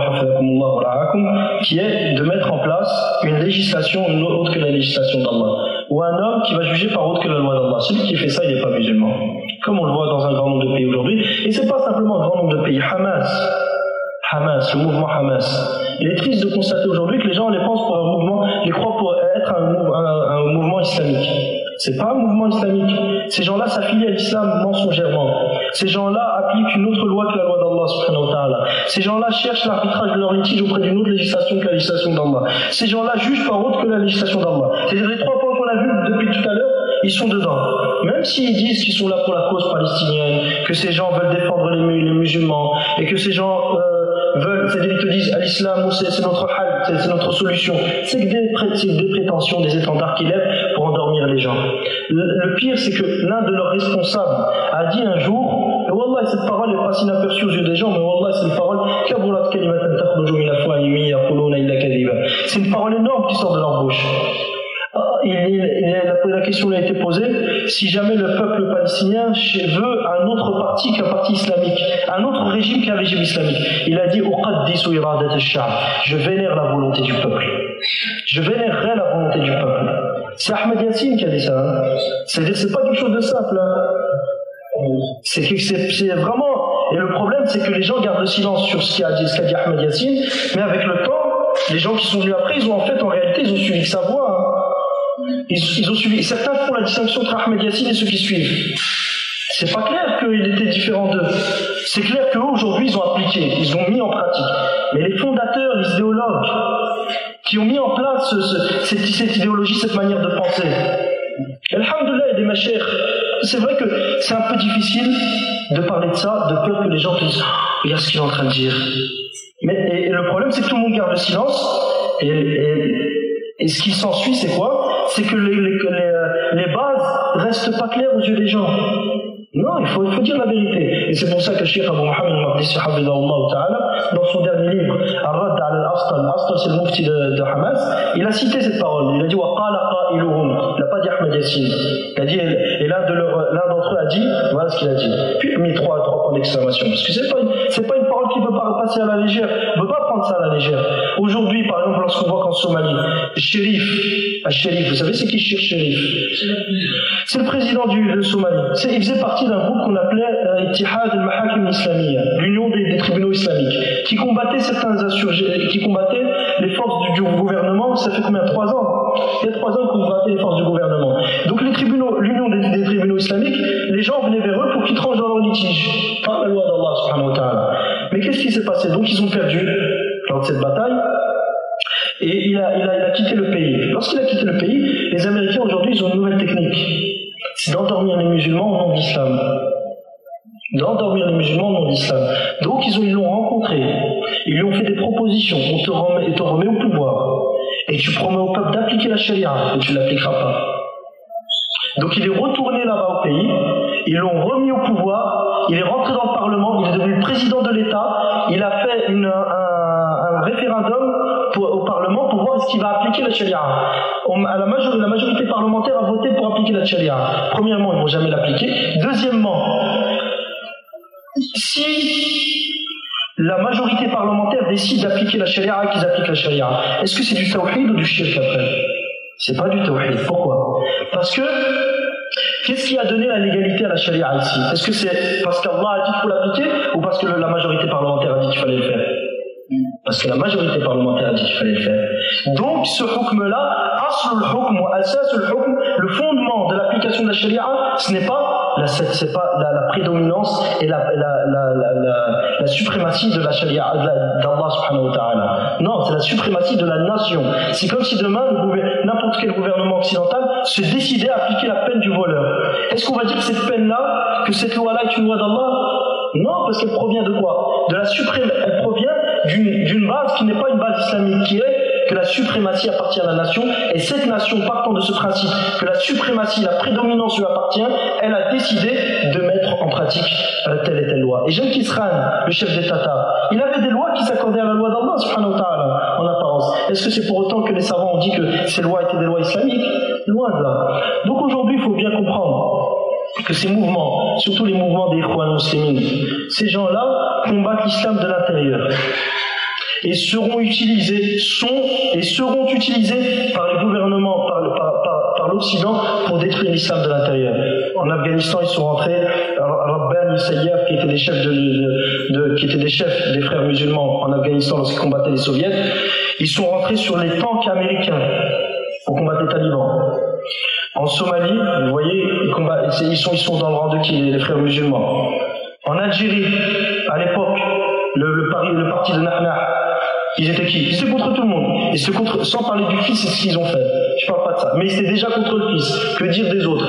qui est de mettre en place une législation autre que la législation d'Allah, ou un homme qui va juger par autre que la loi d'Allah. Celui qui fait ça, il n'est pas musulman, comme on le voit dans un grand nombre de pays aujourd'hui. Et c'est pas simplement un grand nombre de pays. Hamas, Hamas, le mouvement Hamas. Il est triste de constater aujourd'hui que les gens les pensent pour un mouvement, les croient pour être un, un, un mouvement islamique. C'est pas un mouvement islamique. Ces gens-là s'affilient à l'islam mensongèrement. Ces gens-là appliquent une autre loi que la loi d'Allah subhanahu wa ta'ala. Ces gens-là cherchent l'arbitrage de leur litige auprès d'une autre législation que la législation d'Allah. Ces gens-là jugent par autre que la législation d'Allah. C'est-à-dire les trois points qu'on a vus depuis tout à l'heure, ils sont dedans. Même s'ils disent qu'ils sont là pour la cause palestinienne, que ces gens veulent défendre les, les musulmans, et que ces gens euh, veulent, c'est-à-dire ils te disent à l'islam, c'est, c'est notre hal, c'est, c'est notre solution. C'est que des, c'est des prétentions, des étendards qu'ils lèvent pour endormir les gens. Le, le pire, c'est que l'un de leurs responsables a dit un jour, et wallah, cette parole n'est pas inaperçue aux yeux des gens, mais wallah, c'est une parole, c'est une parole énorme qui sort de leur bouche. Il, il, il, la question lui a été posée, si jamais le peuple palestinien veut un autre parti qu'un parti islamique, un autre régime qu'un régime islamique, il a dit je vénère la volonté du peuple, je vénérerai la volonté du peuple. C'est Ahmed Yassine qui a dit ça, hein. C'est-à-dire c'est pas quelque chose de simple, hein. c'est, c'est, c'est vraiment, et le problème c'est que les gens gardent le silence sur ce qu'a dit, ce qu'a dit Ahmed Yassine, mais avec le temps les gens qui sont venus après, ils ont en fait, en réalité, ils ont suivi sa voie. Hein. Ils, ils ont suivi. Certains font la distinction entre Ahmed Yassine et ceux qui suivent. C'est pas clair qu'il était différent d'eux. C'est clair qu'eux, aujourd'hui, ils ont appliqué, ils ont mis en pratique. Mais les fondateurs, les idéologues, qui ont mis en place ce, ce, cette, cette idéologie, cette manière de penser. Alhamdoulilah, il y a des machères. C'est vrai que c'est un peu difficile de parler de ça, de peur que les gens te disent oh, regarde ce qu'il est en train de dire. Mais et, et le problème, c'est que tout le monde garde le silence, et, et, et ce qui s'ensuit, c'est quoi? C'est que les, les, les, les bases restent pas claires aux yeux des gens. Non, il faut, il faut dire la vérité. Et c'est pour ça que le Cheikh Abu Mohammed al-Maqdisi dans son dernier livre, Ar-Radd ala al-Astal, al-Astal c'est le mufti de, de Hamas, il a cité cette parole. Il a dit wa qala qailuhum. Il n'a pas dit Ahmed Yassine. Il a dit, et l'un, de leur, l'un d'entre eux a dit, voilà ce qu'il a dit. Puis il a mis trois, trois points d'exclamation. Parce que c'est pas, c'est pas une parole qui ne peut pas passer à la légère. On ne peut pas prendre ça à la légère. Aujourd'hui, par exemple, lorsqu'on voit qu'en Somalie, le shérif, le shérif, vous savez c'est qui le shérif? C'est le président du de Somalie. C'est, il faisait partie d'un groupe qu'on appelait euh, Ittihad al-Mahakim Islamiyya, l'union des, des tribunaux islamiques, qui combattait certains insurgés, qui combattait les forces du, du gouvernement. Ça fait combien? Trois ans. Il y a trois ans qu'on combattait les forces du gouvernement. Donc les tribunaux, l'union des, des tribunaux islamiques, les gens venaient vers eux pour qu'ils tranchent dans leur litige, par la loi d'Allah subhanahu wa ta'ala. Mais qu'est-ce qui s'est passé? Donc ils ont perdu lors de cette bataille. Et il a, il, a, il a quitté le pays. Lorsqu'il a quitté le pays, les Américains aujourd'hui ils ont une nouvelle technique. C'est d'endormir les musulmans au nom de l'islam. D'endormir les musulmans au nom de l'islam. Donc ils, ont, ils l'ont rencontré. Ils lui ont fait des propositions. On te remet, te remet au pouvoir. Et tu promets au peuple d'appliquer la charia. Et tu ne l'appliqueras pas. Donc il est retourné là-bas au pays. Ils l'ont remis au pouvoir. Il est rentré dans le Parlement. Il est devenu président de l'État. Il a fait une, un, un référendum pour, au Parlement pour voir est-ce qu'il va appliquer la charia. On, à la, majorité, la majorité parlementaire a voté pour appliquer la charia. Premièrement, ils ne vont jamais l'appliquer. Deuxièmement, si la majorité parlementaire décide d'appliquer la charia et qu'ils appliquent la charia, est-ce que c'est du tawhid ou du shirk après? C'est pas du tawhid. Pourquoi? Parce que qu'est-ce qui a donné la légalité à la charia ici? Est-ce que c'est parce qu'Allah a dit qu'il faut l'appliquer ou parce que la majorité parlementaire a dit qu'il fallait le faire? Parce que la majorité parlementaire a dit qu'il fallait le faire. Donc ce hukm-là, aslul hukm wa asasul hukm, le fondement de l'application de la charia, ce n'est pas la, c'est pas la, la prédominance et la, la, la, la, la, la suprématie de la charia d'Allah subhanahu wa ta'ala. Non, c'est la suprématie de la nation. C'est comme si demain, n'importe quel gouvernement occidental se décidait à appliquer la peine du voleur. Est-ce qu'on va dire que cette peine-là, que cette loi-là est une loi d'Allah? Non, parce qu'elle provient de quoi? De la suprême, elle provient d'une, d'une base qui n'est pas une base islamique, qui est que la suprématie appartient à la nation, et cette nation, partant de ce principe que la suprématie, la prédominance lui appartient, elle a décidé de mettre en pratique euh, telle et telle loi. Et Genghis Khan, le chef des Tatars, il avait des lois qui s'accordaient à la loi d'Allah subhanahu wa ta'ala en apparence. Est-ce que c'est pour autant que les savants ont dit que ces lois étaient des lois islamiques? Loin de là. Donc aujourd'hui, il faut bien comprendre que ces mouvements, surtout les mouvements des Ikhwan muslimines, ces gens-là combattent l'islam de l'intérieur et seront utilisés, sont et seront utilisés par les gouvernements, par, par, par, par l'Occident pour détruire l'islam de l'intérieur. En Afghanistan, ils sont rentrés, Rabban Sayyaf, qui étaient des chefs de, de, de, qui étaient des chefs des frères musulmans en Afghanistan lorsqu'ils combattaient les soviets, ils sont rentrés sur les tanks américains pour combattre les talibans. En Somalie, vous voyez, ils, combattent, ils, sont, ils sont dans le rang de qui, les, les frères musulmans. En Algérie, à l'époque, le, le, pari, le parti de Nahna, ils étaient qui? Ils étaient contre tout le monde. Ils se contre, sans parler du fils, c'est ce qu'ils ont fait. Je parle pas de ça. Mais ils étaient déjà contre le fils. Que dire des autres?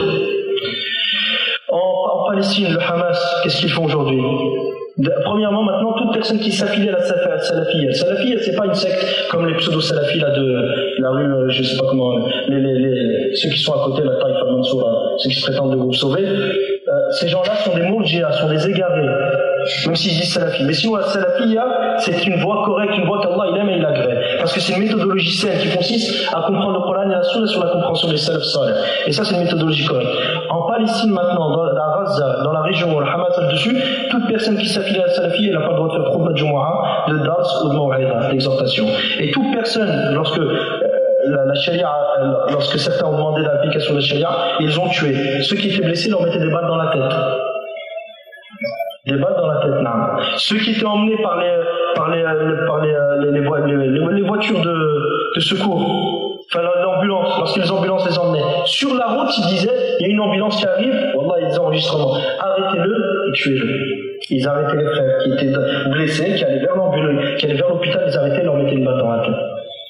En, en Palestine, le Hamas, qu'est-ce qu'ils font aujourd'hui? Premièrement, maintenant, toute personne qui s'affilie à la salafiyya. Salafiyya, c'est pas une secte comme les pseudo-salafis là de la rue, je sais pas comment, les, les, les, ceux qui sont à côté, la Taïfa Mansoura, ceux qui se prétendent de groupe sauvé. Euh, ces gens-là sont des mourjias, sont des égarés, même s'ils disent salafi. Mais sinon, la salafiyya, c'est une voie correcte, une voie qu'Allah il aime et il agrée. Parce que c'est une méthodologie saine qui consiste à comprendre le Coran et la Sunna sur la compréhension des salaf salih. Et ça, c'est une méthodologie correcte. En Palestine, maintenant, dans la Gaza, dans la région où le Hamas est dessus, toute personne qui s'affilie à la salafiyya, elle n'a pas le droit de faire khutbah de Jumu'ah, de dars ou de maw'ida, d'exhortation. Et toute personne, lorsque La, la charia, lorsque certains ont demandé l'application de la charia, ils ont tué. Ceux qui étaient blessés leur mettaient des balles dans la tête. Des balles dans la tête, non. Ceux qui étaient emmenés par les, par les, par les, les, les, les, les voitures de, de secours, enfin l'ambulance, lorsque les ambulances les emmenaient, sur la route, ils disaient, il y a une ambulance qui arrive, wallah, ils disaient enregistrement, arrêtez-le et tuez-le. Ils arrêtaient les frères qui étaient blessés, qui allaient vers l'ambulance, qui allaient vers l'hôpital, ils arrêtaient et leur mettaient une balle dans la tête.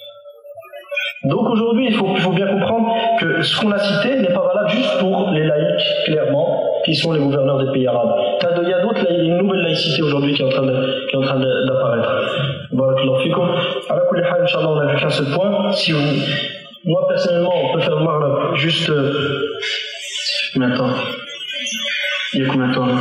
Donc aujourd'hui, il faut, il faut bien comprendre que ce qu'on a cité n'est pas valable juste pour les laïcs, clairement, qui sont les gouverneurs des pays arabes. Il y a d'autres, il y a une nouvelle laïcité aujourd'hui qui est en train, de, qui est en train de, d'apparaître. Barakallahu fikum. Ala kulli hal, Inch'Allah, on a vu qu'un seul point. Si vous, moi personnellement, on peut faire le marlab juste. Euh, combien de temps? Il y a combien de temps là?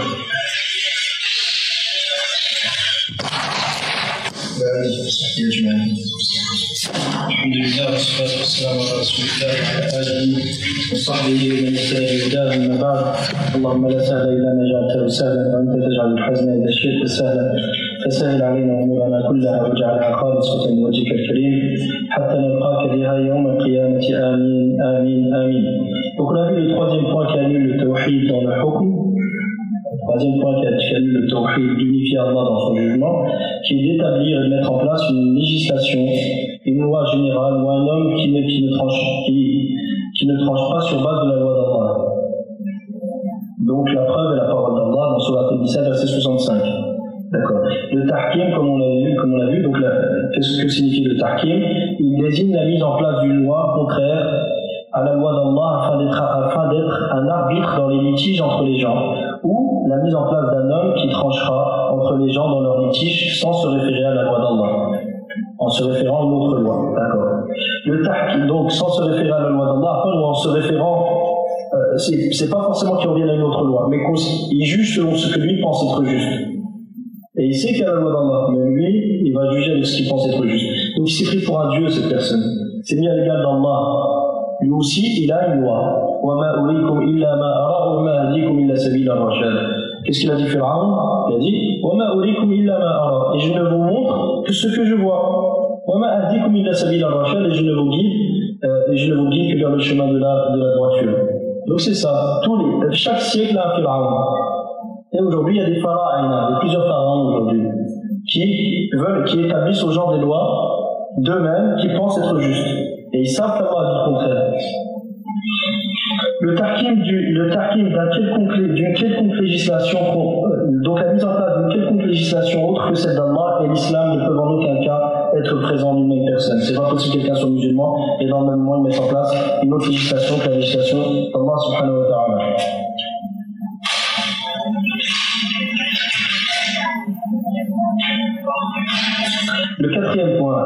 Il y a du mal. الحمد لله والصلاة والسلام على رسول الله وعلى آله وصحبه ومن اهتدى بهداه أما بعد اللهم لا سهل إلا ما جعلته سهلا وأنت تجعل الحزن إذا شئت سهلا فسهل علينا أمورنا كلها واجعلها خالصة لوجهك الكريم حتى نلقاك بها يوم القيامة آمين آمين آمين. Donc on a vu le troisième point qui annule le tawhid dans le hukm. Troisième point qui annule le tawhid, d'unifier Allah dans son jugement, qui est d'établir et de mettre en place une législation, une loi générale ou un homme qui ne, qui ne, tranche, qui, qui ne tranche pas sur base de la loi d'Allah. Donc la preuve est la parole d'Allah dans Sourate dix-sept, verset soixante-cinq. D'accord. Le tahkim, comme on l'a vu, comme on l'a vu, donc la, qu'est-ce que signifie le tahkim? Il désigne la mise en place d'une loi contraire à la loi d'Allah afin d'être, afin d'être un arbitre dans les litiges entre les gens, ou la mise en place d'un homme qui tranchera entre les gens dans leurs litiges sans se référer à la loi d'Allah, en se référant à une autre loi. D'accord. Le tahkim, donc sans se référer à la loi d'Allah, ou en se référant, euh, c'est, c'est pas forcément qu'il revienne à une autre loi, mais qu'il juge selon ce que lui pense être juste. Et il sait qu'il y a la loi d'Allah, mais lui, il va juger avec ce qu'il pense être juste. Donc il s'est pris pour un dieu, cette personne. C'est mis à l'égal d'Allah. Lui aussi, il a une loi. Qu'est-ce qu'il a dit Pharaon? Il a dit et je ne vous montre que ce que je vois. Et je ne vous guide, euh, et je ne vous guide que vers le chemin de la, de la droiture. Donc c'est ça. Tous les, chaque siècle a un Pharaon. Et aujourd'hui, il y a des pharaons, il y a plusieurs pharaons aujourd'hui, qui veulent, qui établissent au genre des lois d'eux-mêmes, qui pensent être justes. Et ils savent qu'Allah a dit le contraire. Le tahkim, du, le tahkim d'un quelconque, d'une quelconque législation, donc la mise en place d'une quelconque législation autre que celle d'Allah et l'islam ne peuvent en aucun cas être présents en une même personne. C'est pas possible que quelqu'un soit musulman et dans le même moment il mette en place une autre législation que la législation d'Allah subhanahu wa ta'ala. Le quatrième point,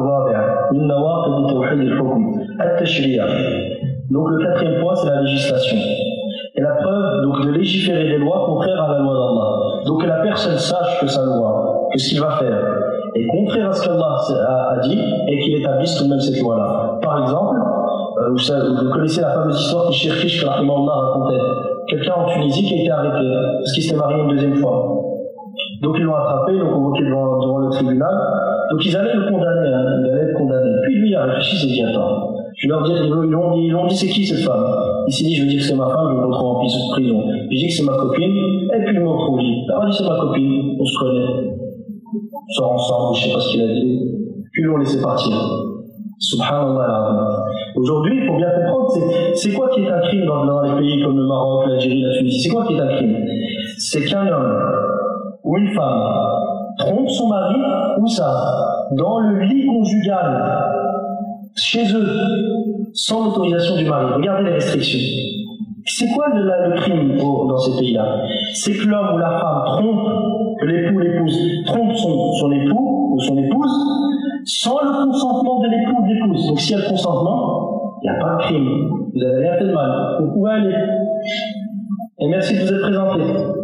donc le quatrième point, c'est la législation. Et la preuve donc, de légiférer des lois contraires à la loi d'Allah. Donc que la personne sache que sa loi, que ce qu'il va faire est contraire à ce qu'Allah a, a dit et qu'il établisse tout de même cette loi-là. Par exemple, euh, vous, savez, vous connaissez la fameuse histoire que Cheikh Riche racontait. Quelqu'un en Tunisie qui a été arrêté parce qu'il s'est marié une deuxième fois. Donc ils l'ont attrapé, ils l'ont convoqué devant, devant le tribunal. Donc ils allaient le condamner, hein, il allait être condamné. Puis lui il a réfléchi, il s'est dit attends, je vais leur dire, ils l'ont dit, ils l'ont dit c'est qui cette femme? Il s'est dit je vais dire que c'est ma femme, je vais me retrouver en prison. Je dis que c'est ma copine, et puis il me retrouve dit, ah dit c'est ma copine, on se connaît, on sort ensemble, je sais pas ce qu'il a dit. Puis ils l'ont laissé partir. Subhanallah. Aujourd'hui, il faut bien comprendre, c'est, c'est quoi qui est un crime dans, dans les pays comme le Maroc, l'Algérie, la Tunisie? C'est quoi qui est un crime? C'est qu'un homme ou une femme trompe son mari, ou ça, dans le lit conjugal, chez eux, sans l'autorisation du mari. Regardez les restrictions. C'est quoi le, le crime dans ces pays-là? C'est que l'homme ou la femme trompe, que l'époux ou l'épouse trompe son, son époux ou son épouse, sans le consentement de l'époux ou de l'épouse. Donc s'il y a le consentement, il n'y a pas de crime. Vous avez rien fait de mal. Vous pouvez aller. Et merci de vous être présenté.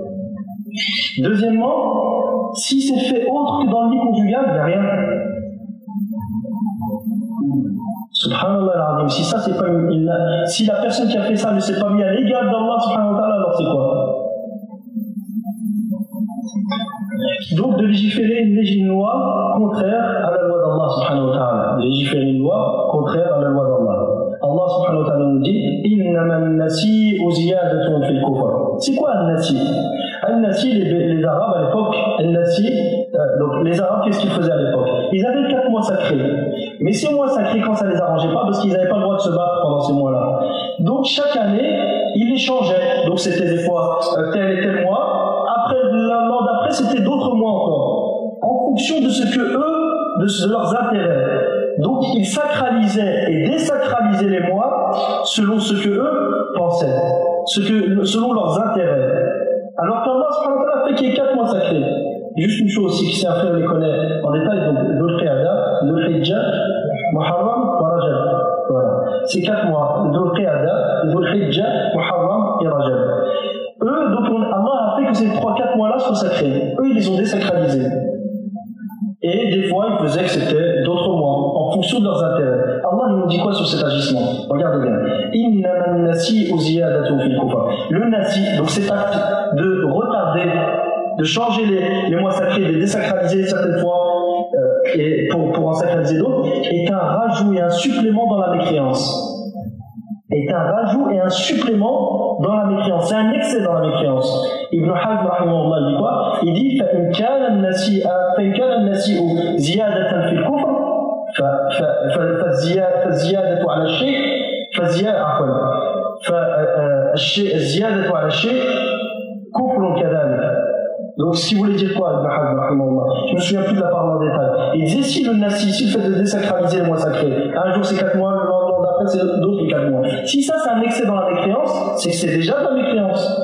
Deuxièmement, si c'est fait autre que dans le lit conjugal, il n'y a rien. Subhanallah, si ça c'est pas une, une, si la personne qui a fait ça ne s'est pas mis à l'égal d'Allah subhanahu wa ta'ala, alors c'est quoi? Donc de légiférer une loi contraire à la loi d'Allah subhanahu wa ta'ala. De légiférer une loi contraire à la loi d'Allah. Allah subhanahu wa ta'ala nous dit Innama an-nasi'u ziyadatun fil kufr. C'est quoi an-nasi? An-nasi, les, les Arabes à l'époque, an-nasi, euh, donc les Arabes, qu'est-ce qu'ils faisaient à l'époque? Ils avaient quatre mois sacrés. Mais ces mois sacrés, quand ça les arrangeait pas, parce qu'ils n'avaient pas le droit de se battre pendant ces mois-là. Donc chaque année, ils les changeaient. Donc c'était des fois euh, tel et tel mois. Après, l'an d'après, c'était d'autres mois encore. En fonction de ce que eux, de, de leurs intérêts. Donc ils sacralisaient et désacralisaient les mois selon ce que eux pensaient, ce que, selon leurs intérêts. Alors qu'Allah subhanahu wa ta'ala fait qu'il y ait quatre mois sacrés. Juste une chose, c'est que si un frère les connaît en détail, donc Dhul Qiyada, Dhul Hijjah, Muharram, Rajab. Voilà. C'est quatre mois. Dhul Qiyada, Dhul Hijjah, Muharram et Rajab. Eux, donc on, Allah a fait que ces trois quatre mois-là soient sacrés. Eux, ils les ont désacralisés. Et des fois, ils faisaient que c'était d'autres mois, en fonction de leurs intérêts. Allah nous dit quoi sur cet agissement? Regardez bien. Innama an-nasi'u ziyadatun fil kufr. Le nasi, donc cet acte de retarder, de changer les, les mois sacrés, de les désacraliser certaines fois, euh, et pour, pour en sacraliser d'autres, est un rajout et un supplément dans la mécréance. Est un rajout et un supplément dans la mécréance. C'est un excès dans la mécréance. Ibn Hazm, rahimahullah, il dit quoi? Il dit فَإِنْ كَانَ النَّسِيءُ زِيَادَةً فِي الْكُفْرِ فَالزِّيَادَةُ عَلَى الشَّيْء فَالزِّيَادَةُ عَلى الشَّيْء كُفْرٌ كَذَلِكَ. Donc, ce qu'il voulait dire quoi, Ibn Hazm, rahimahullah? Je me souviens plus de la parole en détail. Il disait si le nasi, si le fait de désacraliser les mois sacrés, un jour c'est quatre mois, le lendemain d'après c'est d'autres quatre mois. Si ça c'est un excès dans la mécréance, c'est que c'est déjà de la mécréance.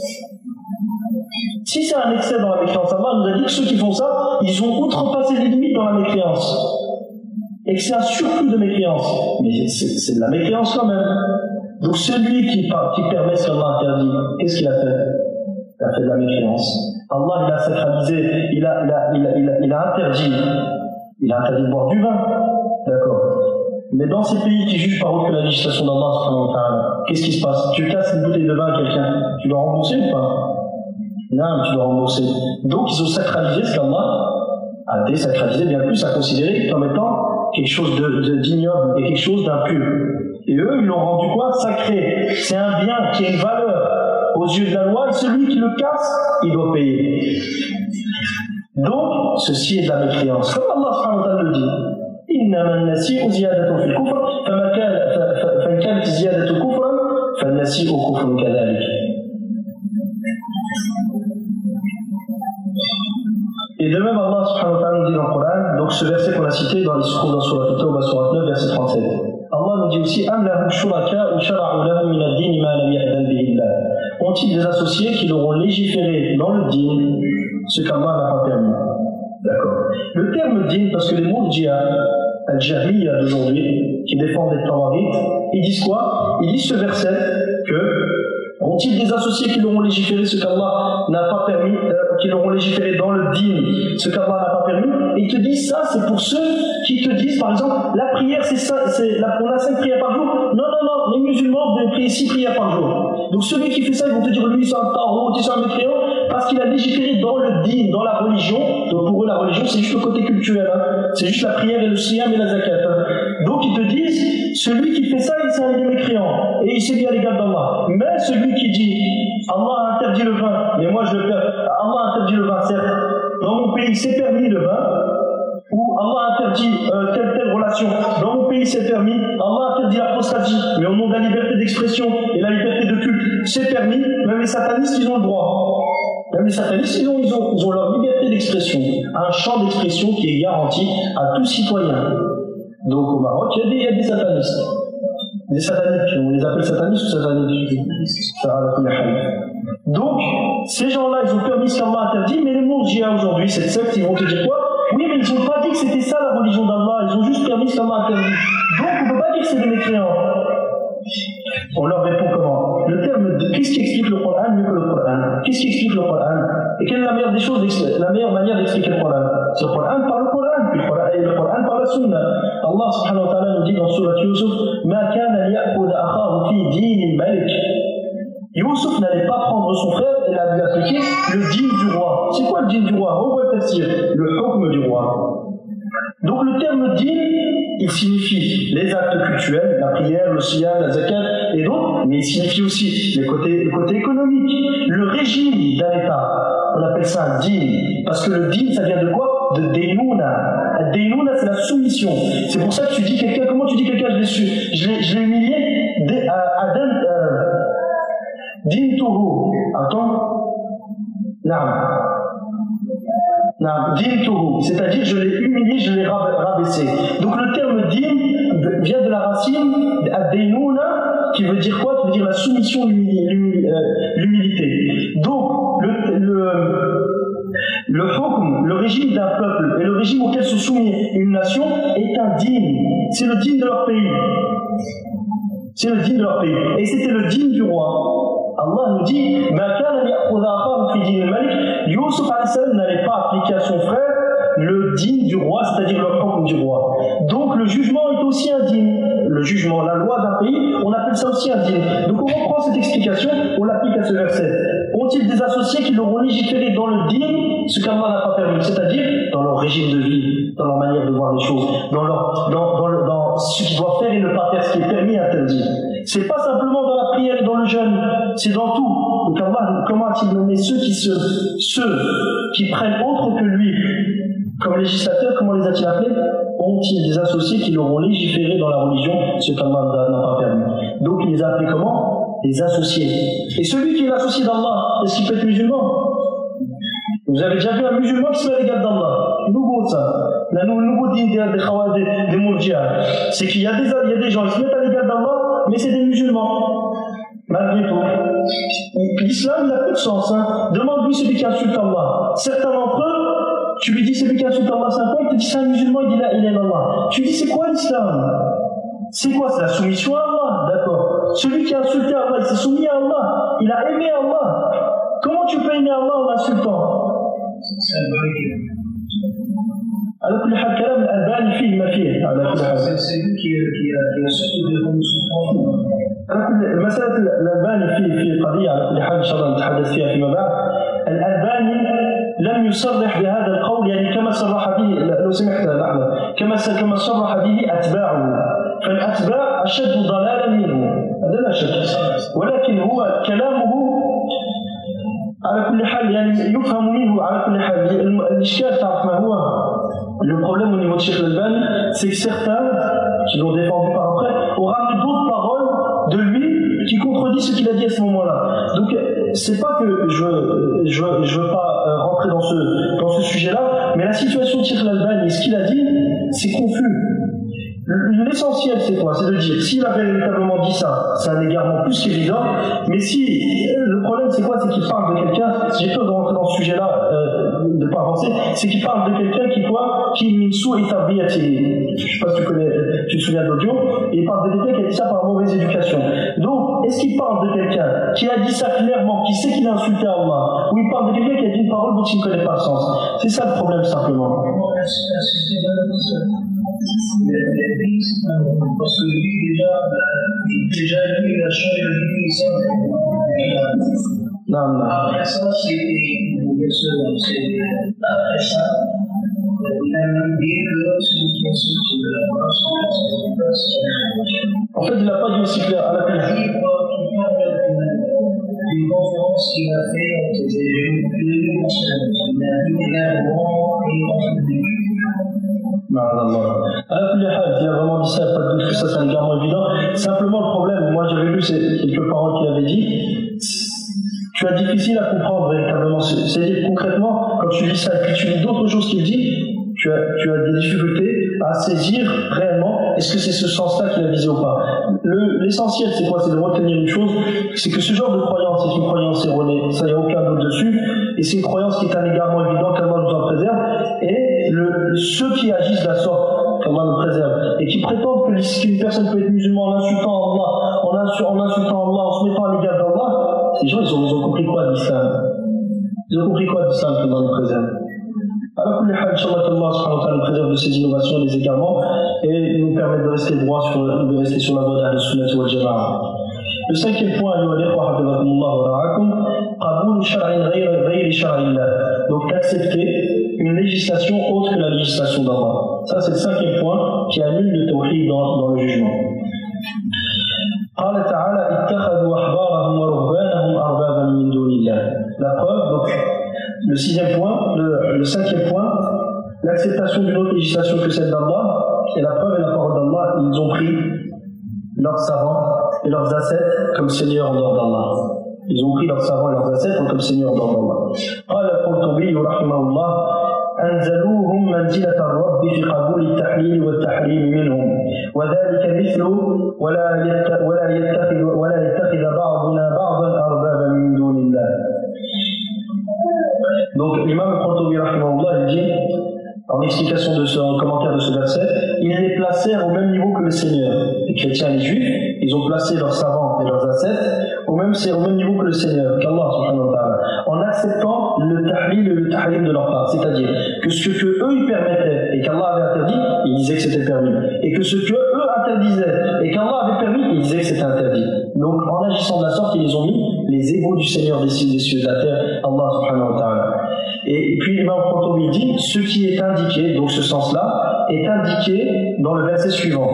Si c'est un excès dans la mécréance, Allah nous a dit que ceux qui font ça, ils ont outrepassé les limites dans la mécréance. Et que c'est un surplus de mécréance. Mais c'est, c'est de la mécréance quand même. Donc celui qui, qui permet ce qu'Allah interdit, qu'est-ce qu'il a fait? Il a fait de la mécréance. Allah il a sacralisé, il a, il a, il a, il a, il a interdit, il a interdit de boire du vin. D'accord. Mais dans ces pays qui jugent par autre que la législation d'Allah, qu'est-ce qui se passe? Tu casses une bouteille de vin à quelqu'un, tu dois rembourser ou pas? Non, tu dois rembourser. Donc ils ont sacralisé ce qu'Allah a désacralisé, bien plus, à considérer comme étant quelque chose de, de, d'ignoble et quelque chose d'impur. Et eux, ils l'ont rendu quoi? Sacré. C'est un bien qui a une valeur aux yeux de la loi, et celui qui le casse, il doit payer. Donc, ceci est de la mécréance. Comme Allah subhanahu wa ta'ala le dit. إنما النسيء زيادة في الكفر فما كان فإن كانت زيادة كفرا فالنسيء كفر كذلك. Et de même Allah subhanahu wa ta'ala nous dit dans le Coran, donc ce verset qu'on a cité dans l'Isra dans Surah At-Tawbah, Surah neuf, verset trente-sept. Allah nous dit aussi Am lahum shuraka'u shara'u lahum min ad-din ma lam ya'zan bihi Allah. Ont-ils des associés qui leur ont légiféré dans le din ce qu'Allah n'a pas permis? D'accord. Le terme din, parce que les mots djihad, al-jahmiya d'aujourd'hui, qui défendent les tawarites, ils disent quoi? Ils disent ce verset que ont-ils des associés qui l'auront légiféré ce qu'Allah n'a pas permis, euh, qui l'auront légiféré dans le din, ce qu'Allah n'a pas permis? Et ils te disent ça, c'est pour ceux qui te disent, par exemple, la prière, c'est ça, c'est la, on a cinq prières par jour. Non, non, non, les musulmans devaient prier six prières par jour. Donc celui qui fait ça, ils vont te dire, lui, c'est un tarot, c'est un mécréant, parce qu'il a légiféré dans le din, dans la religion. Donc pour eux, la religion, c'est juste le côté culturel, hein. C'est juste la prière et le siyam et la zakat. Hein. Donc ils te disent, celui qui fait ça, il c'est un mécréant, et il s'est mis à l'égard d'Allah. Mais celui qui dit, Allah a interdit le vin, mais moi je le perds, Allah a interdit le vin, certes, dans mon pays c'est permis le vin, ou Allah a interdit euh, telle telle relation, dans mon pays c'est permis, Allah a interdit l'apostasie, mais au nom de la liberté d'expression et la liberté de culte, c'est permis, même les satanistes ils ont le droit. Même les satanistes ils ont, ils ont, ils ont leur liberté d'expression, un champ d'expression qui est garanti à tout citoyen. Donc au Maroc, il y a des, il y a des satanistes. Des sataniques, on les appelle satanistes ou sataniques? Donc, ces gens-là, ils ont permis ce qu'Allah a interdit, mais les Mourji'a aujourd'hui, cette secte, ils vont te dire quoi? Oui, mais ils n'ont pas dit que c'était ça la religion d'Allah, ils ont juste permis ce qu'Allah a interdit. Donc, on ne peut pas dire que c'est des mécréants. On leur répond comment? Le terme de qu'est-ce qui explique le Coran mieux que le Coran? Qu'est-ce qui explique le Coran? Et quelle est la meilleure des choses, la meilleure manière d'expliquer le Coran? C'est le Coran par le Coran, puis le Coran, et le Coran par la Sunna. Allah subhanahu wa ta'ala nous dit dans Surah Yusuf, Ma kana liya'khudha akhahu fi din al-malik. Yusuf n'allait pas prendre son frère et lui appliquer le din du roi. C'est quoi le din du roi? On voit le tafsir, le hukm du roi. Donc le terme din, il signifie les actes cultuels, la prière, le siyam, la zakat et d'autres, mais il signifie aussi le côté, le côté économique, le régime d'un État. On appelle ça un din, parce que le din, ça vient de quoi? De dénouna. Dénouna, c'est la soumission. C'est pour ça que tu dis quelqu'un, comment tu dis quelqu'un, je l'ai su, je l'ai, je l'ai humilié, Adam, din tohu. Attends. Naam. Naam, din tohu. C'est-à-dire, je l'ai humilié, je l'ai rabaissé. Donc le terme din vient de la racine ad-dénouna, qui veut dire quoi? Qui veut dire la soumission, l'humilité. Donc, le, le Le hukm, le régime d'un peuple et le régime auquel se soumet une nation est un din. C'est le din de leur pays. C'est le din de leur pays. Et c'était le din du roi. Allah nous dit, Yusuf n'allait pas appliquer à son frère le din du roi, c'est-à-dire le hukm du roi. Donc le jugement est aussi un din. Le jugement, la loi d'un pays, on appelle ça aussi un din. Donc on reprend cette explication, on l'applique à ce verset. Ont-ils des associés qui l'auront légiféré dans le din, ce qu'Allah n'a pas permis, c'est-à-dire dans leur régime de vie, dans leur manière de voir les choses, dans, leur, dans, dans, le, dans ce qu'ils doivent faire et ne pas faire, ce qui est permis et interdit. C'est pas simplement dans la prière et dans le jeûne, c'est dans tout. Donc Allah, comment a-t-il nommé ceux qui se, ceux qui prennent autre que lui comme législateur, comment les a-t-il appelés? Ont-ils des associés qui l'auront légiféré dans la religion, ce qu'Allah n'a pas permis? Donc il les a appelés comment? Des associés. Et celui qui est l'associé d'Allah, est-ce qu'il peut être musulman? Vous avez déjà vu un musulman qui se met à l'égard d'Allah? Nouveau ça. Le nouveau din des Khawad, des Mourji'a. C'est qu'il y a des, il y a des gens qui se mettent à l'égard d'Allah, mais c'est des musulmans. Malgré tout. L'islam n'a plus de sens. Hein. Demande-lui celui qui insulte Allah. Certains d'entre eux, tu lui dis celui qui insulte Allah, c'est un quoi? Il te dit c'est un musulman, il dit là, il est Allah. Tu lui dis c'est quoi l'islam? C'est quoi? C'est la soumission à Allah, d'accord. Celui qui a insulté Allah, il s'est soumis à Allah. Il a aimé Allah. Comment tu peux aimer Allah en insultant? على كل حال كلام الألباني فيه ما فيه على كل حال. C'est lui qui a surtout défendu son front. مسألة الألباني في في قضية على كل حال إن شاء الله نتحدث فيها فيما بعد. الألباني لم يصرح بهذا القول يعني كما صرح به لو سمحت لحظة كما كما صرح به أتباعه فالأتباع أشد ضلالا منه هذا لا شك ولكن هو كلامه على كل حال يعني يفهم منه على كل حال الإشكال تعرف ما هو le problème au niveau de Cheikh Al-Albani c'est que certains qui l'ont défendu par après ont ramené d'autres paroles de lui qui contredit ce qu'il a dit à ce moment-là. Donc c'est pas que je je je veux pas rentrer dans ce dans ce sujet-là, mais la situation de Cheikh Al-Albani et ce qu'il a dit, c'est confus. L'essentiel c'est quoi? C'est de dire s'il a véritablement dit ça, c'est un égarement plus qu'évident, mais si le problème c'est quoi? C'est qu'il parle de quelqu'un, j'ai peur de rentrer dans dans ce sujet-là, euh, de ne pas avancer, c'est qu'il parle de quelqu'un qui quoi, qui est sous établi. Je ne sais pas si tu connais, tu te souviens de l'audio, et il parle de quelqu'un qui a dit ça par mauvaise éducation. Donc, est-ce qu'il parle de quelqu'un qui a dit ça clairement, qui sait qu'il a insulté Allah, ou il parle de quelqu'un qui a dit une parole dont il ne connaît pas le sens? C'est ça le problème simplement. Parce que lui, déjà, déjà lui, il a changé de définition. Non, non. Après ça, c'est après ça, il a même dit que c'est une question de la marche. En fait, il n'a pas dit aussi clair à la place. Il parle d'une conférence qu'il a fait entre les deux musulmans. Il a dit également et entre les deux. Alors, il a vraiment dit ça, pas de doute que ça c'est un garment évident. Simplement, le problème, moi j'avais lu ces quelques paroles qu'il avait dit, tu as difficile à comprendre véritablement. C'est-à-dire, concrètement, quand tu lis ça et puis tu lis d'autres choses qu'il dit, tu as, tu as des difficultés à saisir réellement est-ce que c'est ce sens-là qu'il a visé ou pas. Le, l'essentiel, c'est quoi? C'est de retenir une chose, c'est que ce genre de croyance est une croyance erronée, ça y a aucun doute dessus, et c'est une croyance qui est un égarement évident, qu'Allah nous en préserve, et le, ceux qui agissent de la sorte, qu'Allah nous préserve, et qui prétendent que qu'une personne peut être musulmane en insultant Allah, en, insu, en insultant Allah, en se mettant à l'égard d'Allah, ces gens, ils ont, ils ont compris quoi de l'islam? Ils ont compris quoi de l'islam qu'Allah nous préserve? Alors que les hadiths, Allah subhanahu wa ta'ala nous préserve de ces innovations et des égarements et nous permettent de rester droit sur, de rester sur la voie d'Ahl Sunnah wal Jama'a. Le cinquième point, donc d'accepter une législation autre que la législation d'Allah. Ça, c'est le cinquième point qui annule le tawhid dans, dans le jugement. قال تعالى اتخذوا أحبارهم ورهبانهم أربابا من دون الله. La preuve, donc, le sixième point, le, le cinquième point, l'acceptation d'une autre législation que celle d'Allah, et la preuve et la parole d'Allah, ils ont pris leurs savants et leurs ascètes comme seigneurs en dehors d'Allah. Ils ont pris leurs savants et leurs ascètes comme seigneurs en dehors d'Allah. قال القرطبي رحمه الله أنزلوهم منزلة الرب في قبول التحليل والتحريم منهم وذلك مثل ولا ولا يتخذ ولا يتخذ بعضنا بعضا أربابا من دون الله. Donc l'imam al-Qurtubi rahimahullah il dit en explication de ce en commentaire de ce verset, ils les placèrent au même niveau que le Seigneur. Les chrétiens et les juifs, ils ont placé leurs savants et leurs ascètes au même, au même niveau que le Seigneur, qu'Allah subhanahu wa ta'ala, en acceptant le tahlil et le tahrim de leur part. C'est-à-dire que ce que eux ils permettaient et qu'Allah avait interdit, ils disaient que c'était permis. Et que ce que eux interdisaient et qu'Allah avait permis, ils disaient que c'était interdit. Donc en agissant de la sorte, ils ont mis les égaux du Seigneur des cieux, des cieux de la terre, Allah subhanahu wa ta'ala. Et puis l'imam Qurtubi dit, ce qui est indiqué, donc ce sens-là, est indiqué dans le verset suivant.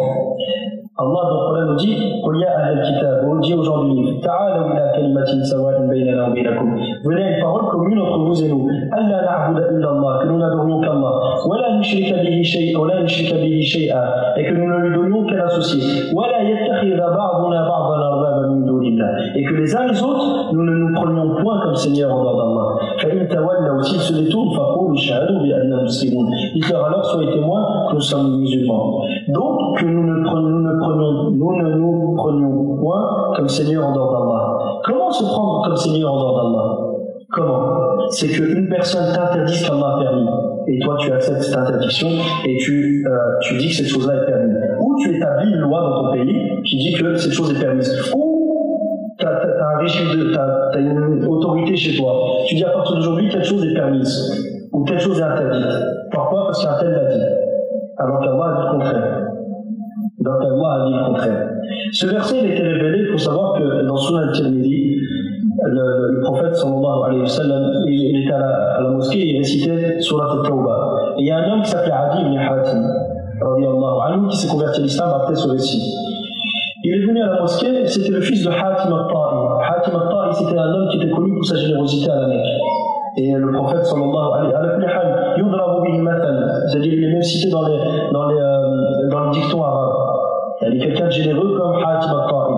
Allah dans le Coran nous dit, قُلْ يَا أَهْلَ الْكِتَابِ, on dit aux gens du livre, تَعَالَوْا إِلَىٰ كَلِمَةٍ سَوَاءٍ بَيْنَنَا وَبَيْنَكُمْ. Venez à une parole commune entre vous et nous. أَلَّا نَعْبُدَ إِلَّا اللَّهَ, que nous n'adorions qu'Allah. وَلَا نُشْرِكَ بِهِ شَيْئًا, وَلَا نُشْرِكَ بِهِ شَيْئًا, et que nous ne lui donnions qu'un associé. وَلَا يَتَّخِذَ بَعْضُنَا بَعْضًا أَرْبَابًا مِن دُونِ اللَّهِ, et que les uns les autres, nous ne nous prenions point comme Seigneur en dehors d'Allah. فَإِن تَوَلَّوْا, s'ils se détournent, فَقُولُوا اشْهَدُوا بِأَنَّا مُسْلِمُونَ, dites-leur alors, soyez témoins que nous sommes musulmans. Donc, que nous ne prenions, nous ne prenions, nous ne nous prenions point comme Seigneur en dehors d'Allah. Comment se prendre comme Seigneur en dehors d'Allah? Comment? C'est qu'une personne t'interdit ce qu'Allah a permis, et toi tu acceptes cette interdiction, et tu, euh, tu dis que cette chose-là est permise. Ou tu établis une loi dans ton pays qui dit que cette chose est permise. Ou tu as un régime, de, tu as une autorité chez toi. Tu dis à partir d'aujourd'hui, telle chose est permise, ou telle chose est interdite. Pourquoi? Parce qu'un tel l'a dit. Alors qu'Allah a dit le contraire. Donc Allah a dit le contraire. Ce verset il a été révélé, il faut savoir que dans Sunan al-Tirmidhi, le, le prophète sallallahu alayhi wa sallam, il, il était à la, à la mosquée et il récitait Surat al-Tawbah. Et il y a un homme qui s'appelait Adi ibn Hatim, radiyallahu anhu, qui s'est converti à l'islam après ce récit. Il est venu à la mosquée, c'était le fils de Hatim al-Ta'i. Hatim al-Ta'i, c'était un homme qui était connu pour sa générosité à la Mecque. Et le prophète sallallahu alayhi wa sallam, yudrabu bihi mathal, c'est-à-dire il est même cité dans les, dans les, euh, dans les dictons arabes. Il est quelqu'un de généreux comme Hatim al-Ta'i.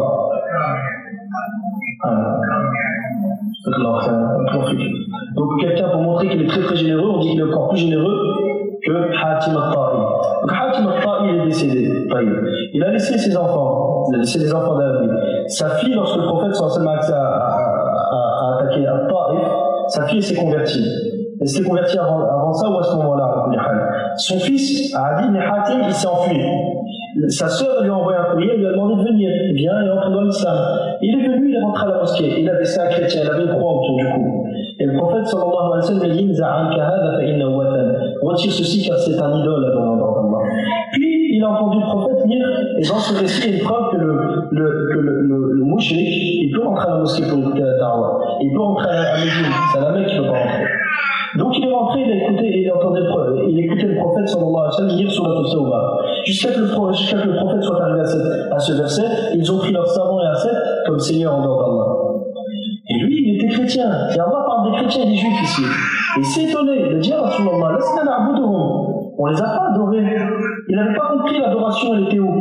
Donc quelqu'un pour montrer qu'il est très très généreux, on dit qu'il est encore plus généreux que Hatim al-Ta'i. Donc Hatim al-Ta'i il est décédé. Il a laissé ses enfants, il a laissé les enfants d'Abi. Sa fille, lorsque le prophète sallallahu alayhi wa sallam a, a, a, a attaqué al-Ta'if, sa fille s'est convertie. Elle s'est convertie avant, avant ça ou à ce moment-là? Son fils, Adi ibn Hatim, il s'est enfui. Sa sœur lui a envoyé un courrier, elle lui a demandé de venir. Il vient et entre dans l'islam. Il est venu, il est rentré à la mosquée. Il avait ça un chrétien, il avait une croix autour du cou. Et le prophète sallallahu alayhi wa sallam a dit Za'anka hadha fa innahu watan. Retire ceci car c'est un idole à Allah. Puis il a entendu le prophète lire, et dans ce récit, il y a une preuve que le, le, que le, le, le mouchrik, il peut rentrer à la mosquée pour écouter la da'wah. Il peut rentrer à Médine, c'est la Mecque qui ne peut pas rentrer. Donc il est rentré, il a écouté, il a entendu le, il écoutait le prophète sallallahu alayhi wa sallam lire sur la Tawbah. Jusqu'à que, jusqu'à que le prophète soit arrivé à, cette, à ce verset, ils ont pris leur savant et ascète comme Seigneur en dehors d'Allah. Et lui, il était chrétien. Et Allah parle des chrétiens et des juifs ici. Et il s'est étonné de dire à Rasulallah, laisse-la na'buduhum. On les a pas adorés. Il n'avait pas compris l'adoration, elle était où.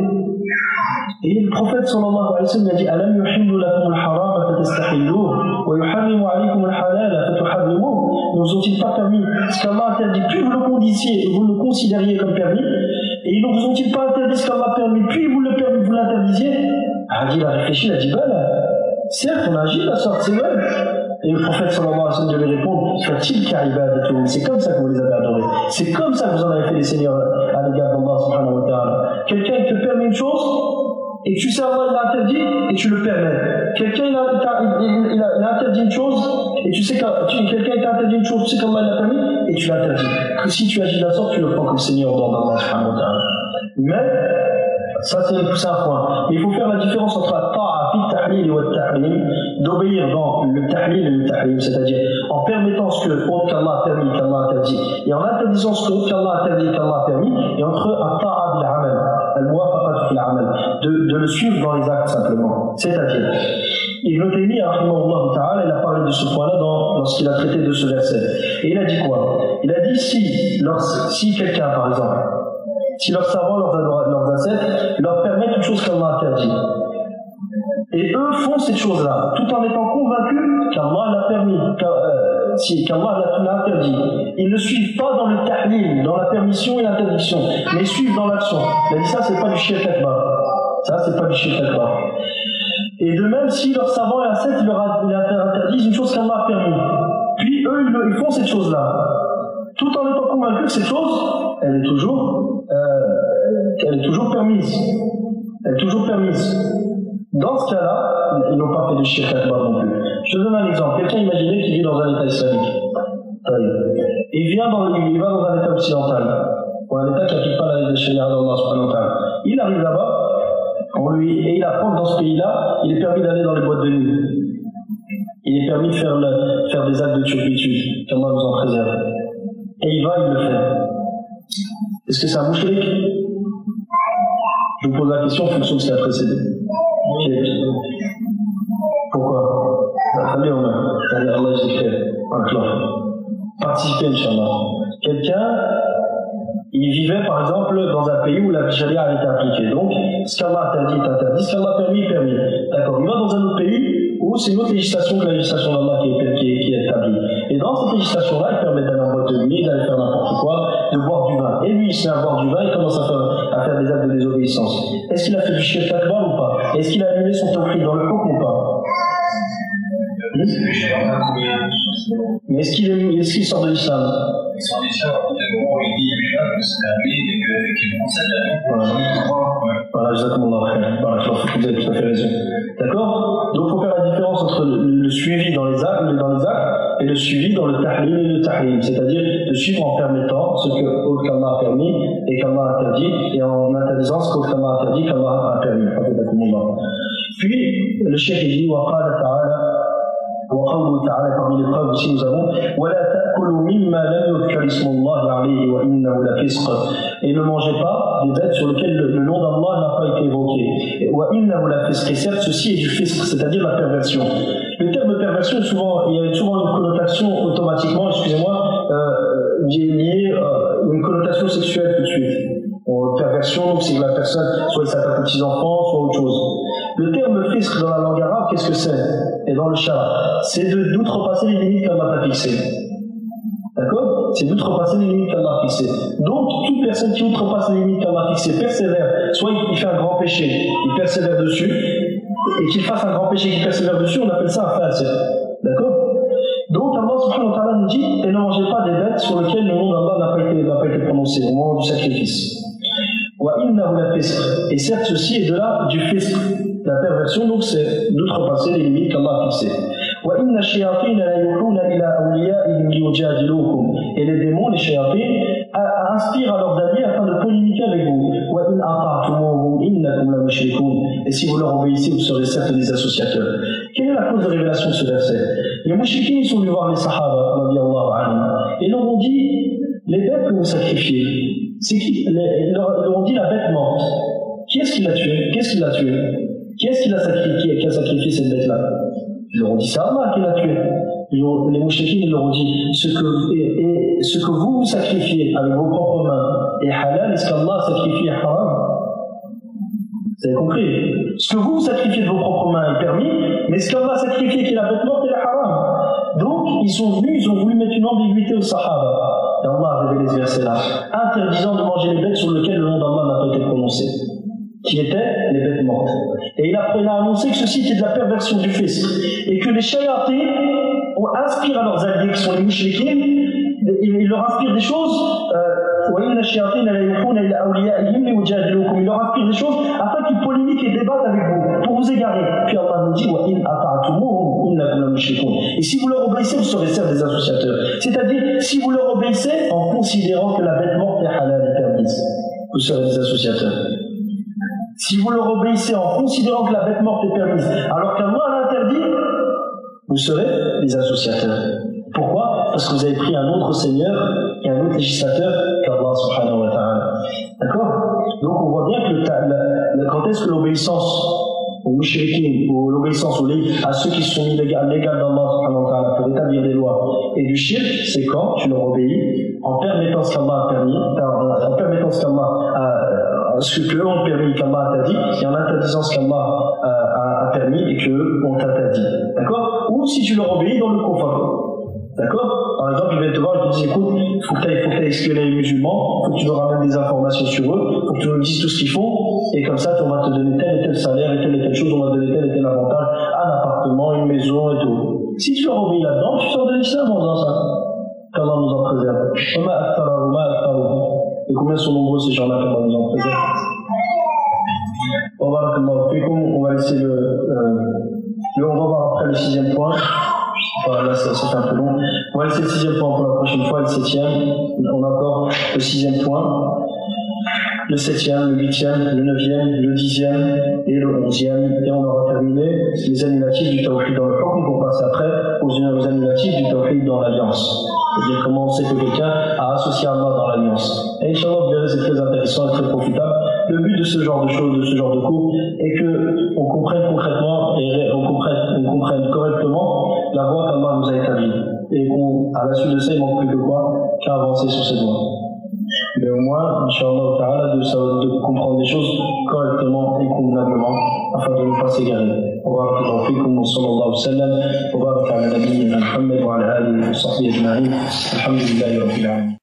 Et le prophète sallallahu alayhi wa sallam a dit Alam yuhillu lakum al-haram fatastahilluh wa yuharrimu alaykum al-halal fatuharrimuh. Ne vous ont-ils pas permis ce qu'Allah interdit, plus vous le conditiez, vous le considériez comme permis, et ils ne vous ont-ils pas interdit ce qu'Allah a permis, puis vous le permis, vous l'interdisiez? Adi il a réfléchi, il a dit bah là, certes on a agi de la sorte, c'est vrai. Et le prophète sallallahu alayhi wa sallam devait répondre Fatil ka'ibadatuhum, c'est comme ça que vous les avez adorés, c'est comme ça que vous en avez fait les seigneurs à l'égard d'Allah subhanahu wa ta'ala. Quelqu'un te permet une chose, et tu sais Allah il l'a interdit, et tu le permets. Quelqu'un il a, il a, il a, il a interdit une chose, et tu sais que tu, quelqu'un t'a interdit une chose, tu sais qu'Allah l'a permis, et tu l'interdis. Que si tu agis de la sorte, tu le prends comme Seigneur d'Allah subhanahu wa ta'ala. Mais, ça c'est un point. Mais il faut faire la différence entre la ta'a fi tahlil et le tahrim, d'obéir dans le tahlil et le tahrim, c'est-à-dire en permettant ce que autre qu'Allah a permis, qu'Allah a interdit, et en interdisant ce que autre qu'Allah a interdit, qu'Allah a permis, et entre un ta'a bil amal, al-muwafaqat fil amal, de, de le suivre dans les actes simplement. C'est-à-dire, Ibn Taymiyyah, rahimahullah ta'ala, il a parlé de ce point-là dans, lorsqu'il a traité de ce verset. Et il a dit quoi? Il a dit si, lorsque, si quelqu'un, par exemple, si leurs savants, leurs, leurs ascètes, leur permettent une chose qu'Allah a interdit, et eux font cette chose-là, tout en étant convaincus qu'Allah l'a permis, qu'Allah si, l'a interdit. Ils ne suivent pas dans le tahlil, dans la permission et l'interdiction, mais suivent dans l'action. Il a dit ça, c'est pas du shirk akbar. Ça, c'est pas du shirk akbar. Et de même, si leurs savants et ascètes leur interdisent une chose qu'Allah a permis, puis eux, ils font cette chose-là, tout en étant convaincus que cette chose, elle est toujours, euh, elle est toujours permise. Elle est toujours permise. Dans ce cas-là, ils n'ont pas fait de shirk akbar non plus. Je te donne un exemple. Quelqu'un imaginez qu'il vit dans un état islamique. Il vient dans, il va dans un état occidental, ou un état qui n'applique pas la charia d'Allah subhanahu wa ta'ala. Il arrive là-bas, on lui, et il apprend que dans ce pays-là, il est permis d'aller dans les boîtes de nuit. Il est permis de faire, le, faire des actes de turpitude, qu'Allah nous en préserve. Et il va, il le fait. Est-ce que c'est un mouchrik? Je vous pose la question en fonction de ce qui a précédé. Okay. Pourquoi? Allez, on a. Allez, Allah s'est fait. Participez, Inch'Allah. Quelqu'un, il vivait par exemple dans un pays où la charia a été appliquée. Donc, ce qu'Allah a interdit est interdit, ce qu'Allah a permis est permis. D'accord. Il va dans un autre pays où c'est une autre législation que la législation d'Allah qui est, qui, est, qui est établie. Et dans cette législation-là, il permet d'aller en boîte de nuit, d'aller faire n'importe quoi, de boire du vin. Et lui, il se met à boire du vin, il commence à faire, à faire des actes de désobéissance. Est-ce qu'il a fait du shirk akbar ou pas? Est-ce qu'il a annulé son tawhid dans le couple ou pas? Mais est-ce qu'il est, est-ce qu'il sort de l'islam? Il sort de l'islam au moment où il dit que c'est permis et qu'il concède la vie. Voilà, voilà, exactement. Voilà, vous avez tout à fait raison. D'accord? Donc il faut faire la différence entre le, le suivi dans les actes, dans les actes et le suivi dans le tahlil et le tahrim, c'est-à-dire de suivre en permettant ce que autre qu'Allah a permis et qu'Allah a interdit, et en interdisant ce qu'autre qu'Allah a interdit qu'Allah a permis. Puis le cheikh dit wa qala ta'ala وقوله تعالى parmi les preuves aussi nous avons ولا تأكلوا مما لم يذكر اسم الله عليه وإنه لفسق, et ne mangez pas des bêtes sur lesquelles le, le nom d'Allah n'a pas été évoqué. وإنه لفسق, et certes ceci est du fisq, c'est-à-dire la perversion. Le terme perversion souvent, il y a souvent une connotation automatiquement, excusez-moi, euh, liée à une connotation sexuelle tout de suite. Bon, perversion, donc c'est que la personne soit il s'attaque aux petits enfants, soit autre chose. Le terme fisq dans la langue arabe, qu'est-ce que c'est? Et dans le shara, c'est d'outrepasser les limites qu'Allah a fixées. D'accord? C'est d'outrepasser les limites qu'Allah a fixées. Donc, toute personne qui outrepasse les limites qu'Allah a fixées persévère, soit il fait un grand péché, il persévère dessus, et qu'il fasse un grand péché qui persévère dessus, on appelle ça un fasik. D'accord? Donc, Allah subhanahu wa ta'ala nous dit, et ne mangez pas des bêtes sur lesquelles le nom d'Allah n'a pas été, n'a pas été prononcé au moment du sacrifice. Et certes, ceci est de là du fisq, la perversion, donc c'est d'outrepasser les limites qu'Allah a fixées. Et les démons, les shayatins, inspirent à leurs alliés afin de polémiquer avec vous. Et si vous leur obéissez, vous serez certes des associateurs. Quelle est la cause de révélation de ce verset? Les mouchriquins, ils sont venus voir les sahaba, et leur ont dit, les bêtes que vous sacrifiez, c'est qui? Ils leur ont dit la bête morte. Qui est-ce qui l'a tué? Qu'est-ce qui l'a tué? Qui est-ce qui l'a sacrifié, qui a sacrifié cette bête-là? Ils leur ont dit, c'est Allah qui l'a tué. Les mouchriquins, ils leur ont dit, ce que, et, et, ce que vous, vous sacrifiez avec vos propres mains est halal, est-ce qu'Allah a sacrifié est haram? Vous avez compris? Ce que vous, vous sacrifiez de vos propres mains est permis, mais ce qu'Allah a sacrifié qui est la bête morte est haram. Donc, ils sont venus, ils ont voulu mettre une ambiguïté aux Sahaba. Et Allah a révélé ce verset-là, interdisant de manger les bêtes sur lesquelles le nom d'Allah n'a pas été prononcé, qui étaient les bêtes mortes. Et il a, il a annoncé que ceci était de la perversion du fisc, et que les shayatins inspirent à leurs alliés, qui sont les mouchriquins, ils leur inspirent des choses, euh, il leur inspire des choses afin qu'ils polémiquent et débattent avec vous, pour vous égarer. Puis Allah nous dit, et si vous leur obéissez, vous serez certes des associateurs. C'est-à-dire, si vous leur obéissez en considérant que la bête morte est halal et permise, vous serez des associateurs. Si vous leur obéissez en considérant que la bête morte est permise, alors qu'Allah l'a interdit, vous serez des associateurs. Pourquoi? Parce que vous avez pris un autre Seigneur et un autre législateur qu'Allah subhanahu wa ta'ala. D'accord? Donc on voit bien que le, la, la, quand est-ce que l'obéissance aux mouchriquins, ou l'obéissance aux, à ceux qui sont illégales d'Allah subhanahu wa ta'ala pour établir des lois et du shirk, c'est quand tu leur obéis en permettant ce qu'Allah a permis, en permettant ce qu'Allah a, ce que eux ont permis qu'Allah a interdit, et en interdisant ce qu'Allah a, a permis et qu'eux ont interdit. D'accord? Ou si tu leur obéis dans le confort. D'accord? Par exemple, ils viennent te voir et te disent, écoute, il faut que tu ailles espionner les musulmans, il faut que tu nous ramènes des informations sur eux, il faut que tu nous dises tout ce qu'ils font, et comme ça, on va te donner tel et tel salaire, et telle et telle chose, on va te donner tel et tel avantage, un appartement, une maison et tout. Si tu leur obéis là-dedans, tu sors de l'islam en faisant ça. Qu'Allah nous en préserve. Et combien sont nombreux ces gens-là qu'Allah nous en préserve? On va laisser le, euh, le, on va voir après le sixième point. Voilà, là c'est un peu long. On va laisser le sixième point pour la prochaine fois, le septième. On a encore le sixième point, le septième, le huitième, le neuvième, le dixième et le onzième. Et on aura terminé les annulatifs du tawhid dans le plan qu'on passe après aux annulatifs du tawhid dans l'alliance. C'est-à-dire comment on sait que quelqu'un a associé Allah dans l'alliance. Et Inch'Allah, vous verrez, c'est très intéressant et très profitable. Le but de ce genre de choses, de ce genre de cours, est que on comprenne concrètement et on comprenne, on comprenne correctement la voie qu'Allah nous a établie. Et qu'à la suite de ça, il manque plus que quoi qu'à avancer sur cette voie. Mais au moins, Inch'Allah ta'ala, de, de comprendre des choses correctement et convenablement, afin de ne pas s'égarer. وبارك الله فيكم وصلى الله وسلم وبارك على نبينا محمد وعلى اله وصحبه اجمعين الحمد لله رب العالمين.